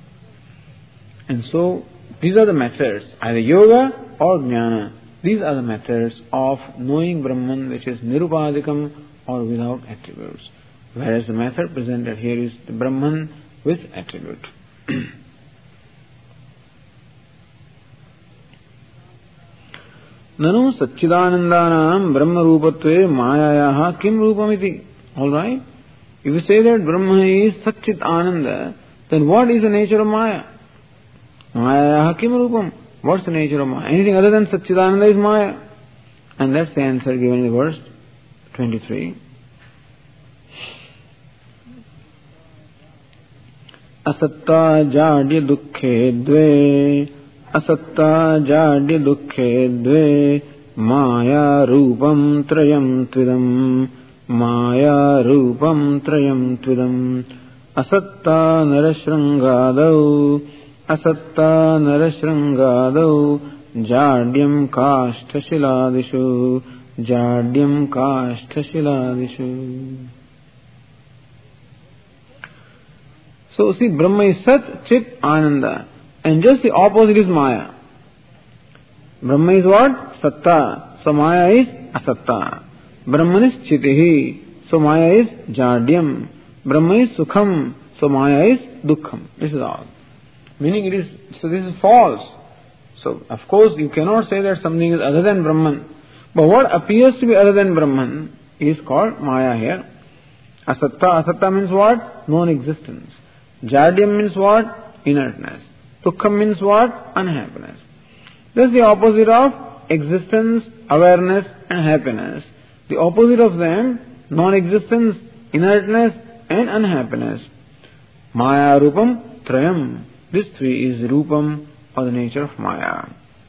And so these are the methods, either yoga or jnana. These are the methods of knowing Brahman, which is nirupadikam or without attributes. Whereas the method presented here is the Brahman with attribute. Nanu Satchidanandanam Brahma Rupatve Mayayaha Kim Rupamiti. Alright? If you say that Brahma is Satchit Ananda, then what is the nature of Maya? Mayayaha Kim Rupam. What's the nature of Maya? Anything other than Satchidananda is Maya. And that's the answer given in the verse twenty-three. Asatta jadya dukkhe dve Asatta jadya dukkhe dve Maya rupam trayam tvidam Maya rupam trayam tvidam Asatta narashrangadau Asatta narashrangadau Jadyam kasthashiladishu Jadyam kasthashiladishu. So see, Brahma is Sat, Chit, Ananda. And just the opposite is Maya. Brahma is what? Satta. So Maya is Asatta. Brahman is Chitihi. So Maya is Jadyam. Brahma is Sukham. So Maya is Dukkham. This is all. Meaning it is, so this is false. So of course you cannot say that something is other than Brahman. But what appears to be other than Brahman is called Maya here. Asatta. Asatta means what? Non-existence. Jadyam means what? Inertness. Dukkham means what? Unhappiness. This is the opposite of existence, awareness and happiness. The opposite of them, non-existence, inertness and unhappiness. Maya Rupam Trayam. This three is Rupam or the nature of Maya.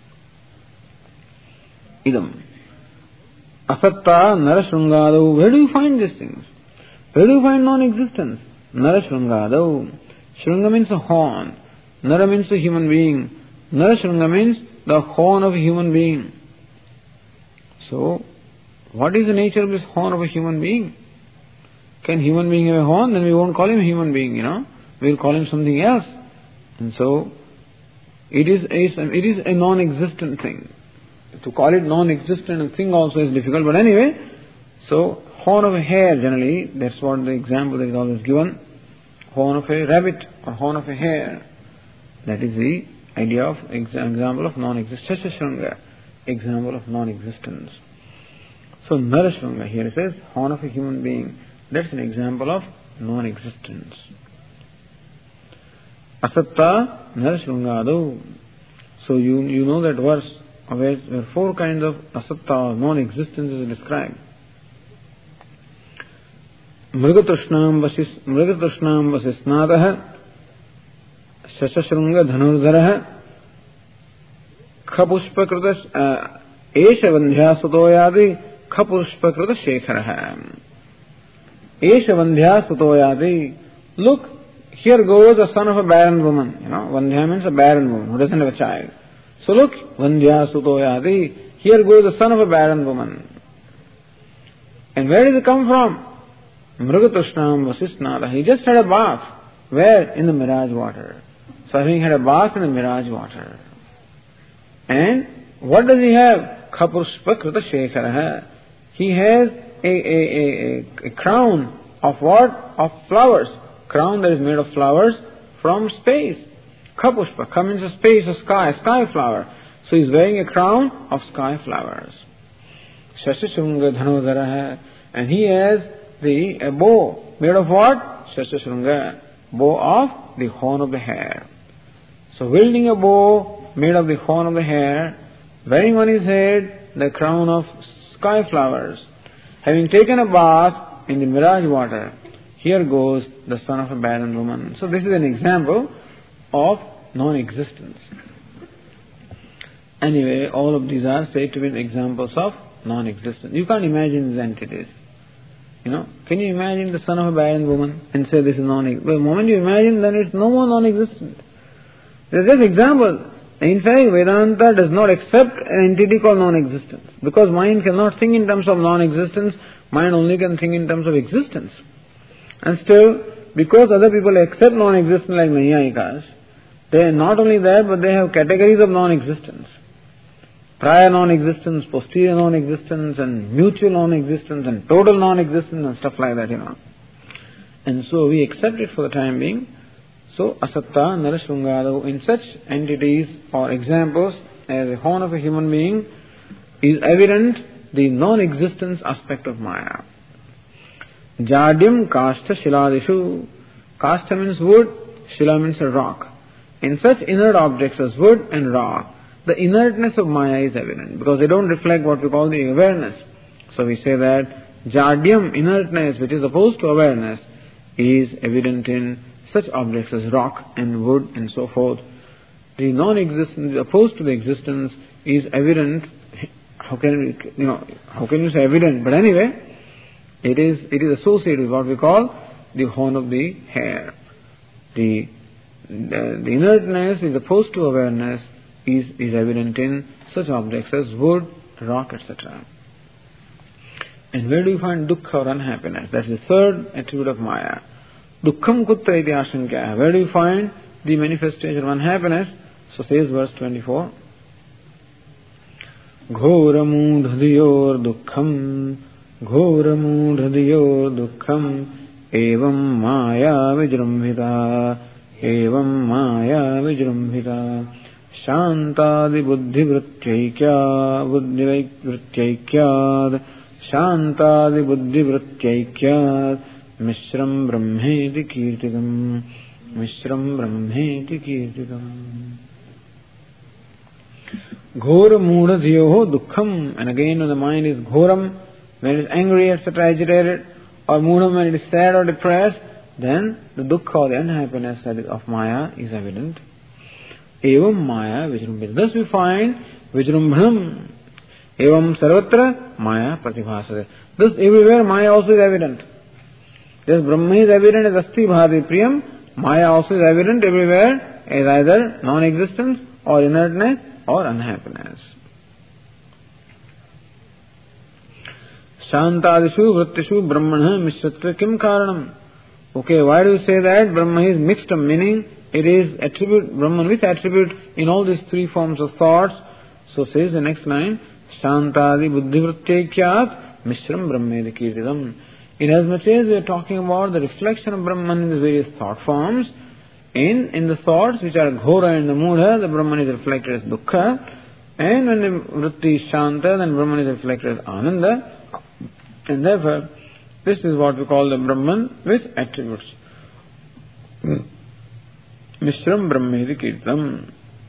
Idam. Asatta Narashrungadau. Where do you find these things? Where do you find non-existence? Narashrungadau. Shrunga means a horn. Nara means a human being. Narashrunga means the horn of a human being. So, what is the nature of this horn of a human being? Can human being have a horn? Then we won't call him a human being, you know. We'll call him something else. And so, it is a, it is a non-existent thing. To call it non-existent thing also is difficult. But anyway, So, horn of a hare, generally, that's what the example that is always given. Horn of a rabbit or horn of a hare. That is the idea of example of non-existence. Shashashranga, example of non-existence. So, Narashranga, here it says, horn of a human being. That's an example of non-existence. Asatta Narashrangado. So, you, you know that verse where, where four kinds of asatta or non-existence is described. Mrigatrashnam vasis Mrigatrashnam vasisnatah Shashashranga dhanurdharah Khapushpakrita Esha Vandhya Sutoyadi Khapushpakrita Shekharaha. Esha Vandhya Sutoyadi. Look, here goes the son of a barren woman. You know, Vandhya means a barren woman who doesn't have a child. So look, Vandhya Sutoyadi. Here goes the son of a barren woman. And where did it come from? Mrigatrashnam vasisnatah. He just had a bath. Where? In the mirage water. So having had a bath in the mirage water. And what does he have? Khapushpakrita Shekharaha. He has a, a, a, a crown of what? Of flowers. Crown that is made of flowers from space. Khapushpa. Come into space, a sky, sky flower. So he's wearing a crown of sky flowers. Shashashranga dhanurdharaha. And he has the a bow made of what? Shashashranga. Bow of the horn of the hare. So wielding a bow made of the horn of the hare, wearing on his head the crown of sky flowers, having taken a bath in the mirage water, here goes the son of a barren woman. So this is an example of non-existence. Anyway, all of these are said to be examples of non-existence. You can't imagine these entities. You know, can you imagine the son of a barren woman and say this is non-existent? But the moment you imagine, then it's no more non-existent. There's just example. In fact, Vedanta does not accept an entity called non-existence. Because mind cannot think in terms of non-existence, mind only can think in terms of existence. And still, because other people accept non-existence like Naiyayikas, they are not only that, but they have categories of non-existence. Prior non-existence, posterior non-existence, and mutual non-existence, and total non-existence, and stuff like that, you know. And so we accept it for the time being. So, asatta narashrungado, in such entities or examples as a horn of a human being, is evident the non-existence aspect of Maya. Jadyam kashta shiladishu. Kashta means wood, shila means a rock. In such inert objects as wood and rock, the inertness of Maya is evident because they don't reflect what we call the awareness. So we say that Jadyam, inertness, which is opposed to awareness, is evident in such objects as rock and wood and so forth. The non-existence, opposed to the existence, is evident. How can we, you know, how can you say evident? But anyway, it is it is associated with what we call the horn of the hare. The the, the inertness is opposed to awareness is is evident in such objects as wood, rock, et cetera. And where do you find dukkha or unhappiness? That's the third attribute of Maya. Dukkham kutta iti ashankya. Where do you find the manifestation of unhappiness? So says verse twenty-four. Ghoramudhadiyor dukkham Ghoramudhadiyor dukkham Evam maya vijrumbhita Evam maya vijrumbhita Shantadi buddhi vrityaikya Buddhi vrityaikya Shantadi buddhi vrityaikya Mishram brahmeti kirtikam Mishram brahmeti kirtikam. Ghora mudha dhiyoho dukkham. And again, when the mind is ghoram, when it is angry, et cetera, agitated, or mudha when it is sad or depressed, then the dukkha or the unhappiness that is of Maya is evident. Evam Maya vijrumbhita. Thus we find vijrumbhanam. Evam sarvatra Maya pratibhasate. Thus everywhere Maya also is evident. Just Brahma is evident as Asti Bhadi Priyam, Maya also is evident everywhere as either non-existence or inertness or unhappiness. Shantadishu vrittishu brahmana mishratva kim karanam. Okay, why do you say that? Brahma is mixed of meaning. It is attribute, Brahman with attribute in all these three forms of thoughts. So says the next line, Shantadi buddhi vrittyaikyat Mishram Brahmedi Kirtidam. Inasmuch as we are talking about the reflection of Brahman in the various thought forms, in, in the thoughts which are Ghora and the Mudha, the Brahman is reflected as Dukkha, and when the Vritti is Shanta, then Brahman is reflected as Ananda, and therefore this is what we call the Brahman with attributes. Mishram Brahmedi Kirtam.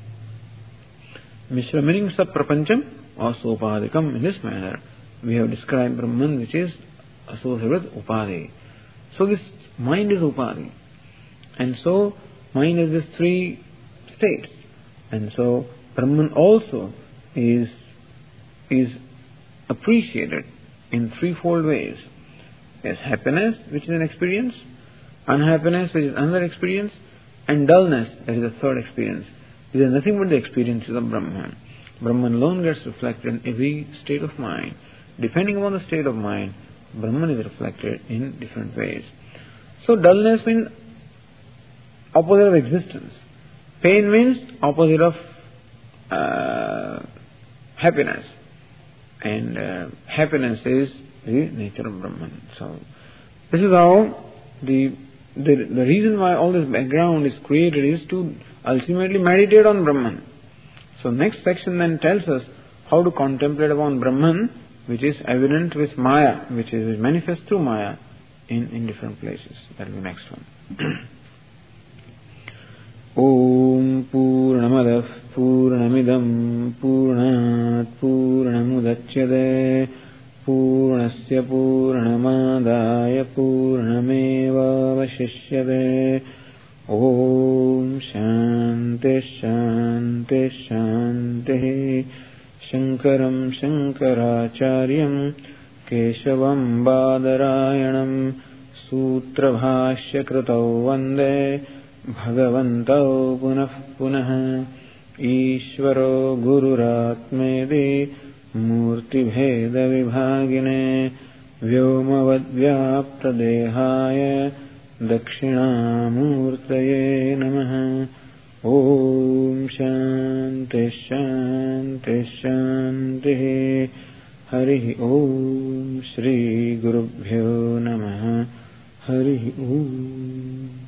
Mishra meaning Saprapancham or Sopadikam. In this manner, we have described Brahman which is associated with Upadhi. So this mind is Upadhi. And so, mind has these three states. And so, Brahman also is, is appreciated in threefold ways. There's happiness, which is an experience, unhappiness, which is another experience, and dullness, that is the third experience. These are nothing but the experiences of Brahman. Brahman alone gets reflected in every state of mind. Depending upon the state of mind, Brahman is reflected in different ways. So dullness means opposite of existence. Pain means opposite of uh, happiness. And uh, happiness is the nature of Brahman. So this is how the, the the reason why all this background is created is to ultimately meditate on Brahman. So next section then tells us how to contemplate upon Brahman, which is evident with Maya, which is manifest through Maya in, in different places. That will be next one. Om Purnamadav Purnamidam Purnat Purnamudachyate Purnasya Purnamadaya Purnameva Vashishyate. Om Shanti Shanti Shanti. Shankaram Shankaracharyam Keshavam Badarayanam Sutrabhashya Kritau Vande Bhagavantau Punah Punah. Ishvaro Gururatmedi Murti Bheda Vibhagine Vyomavad Vyapta Dehaya Dakshinamurtaye Namaha. Om Shanti Shanti Shanti. Hari Om Shri Gurubhyo Namaha. Hari Om.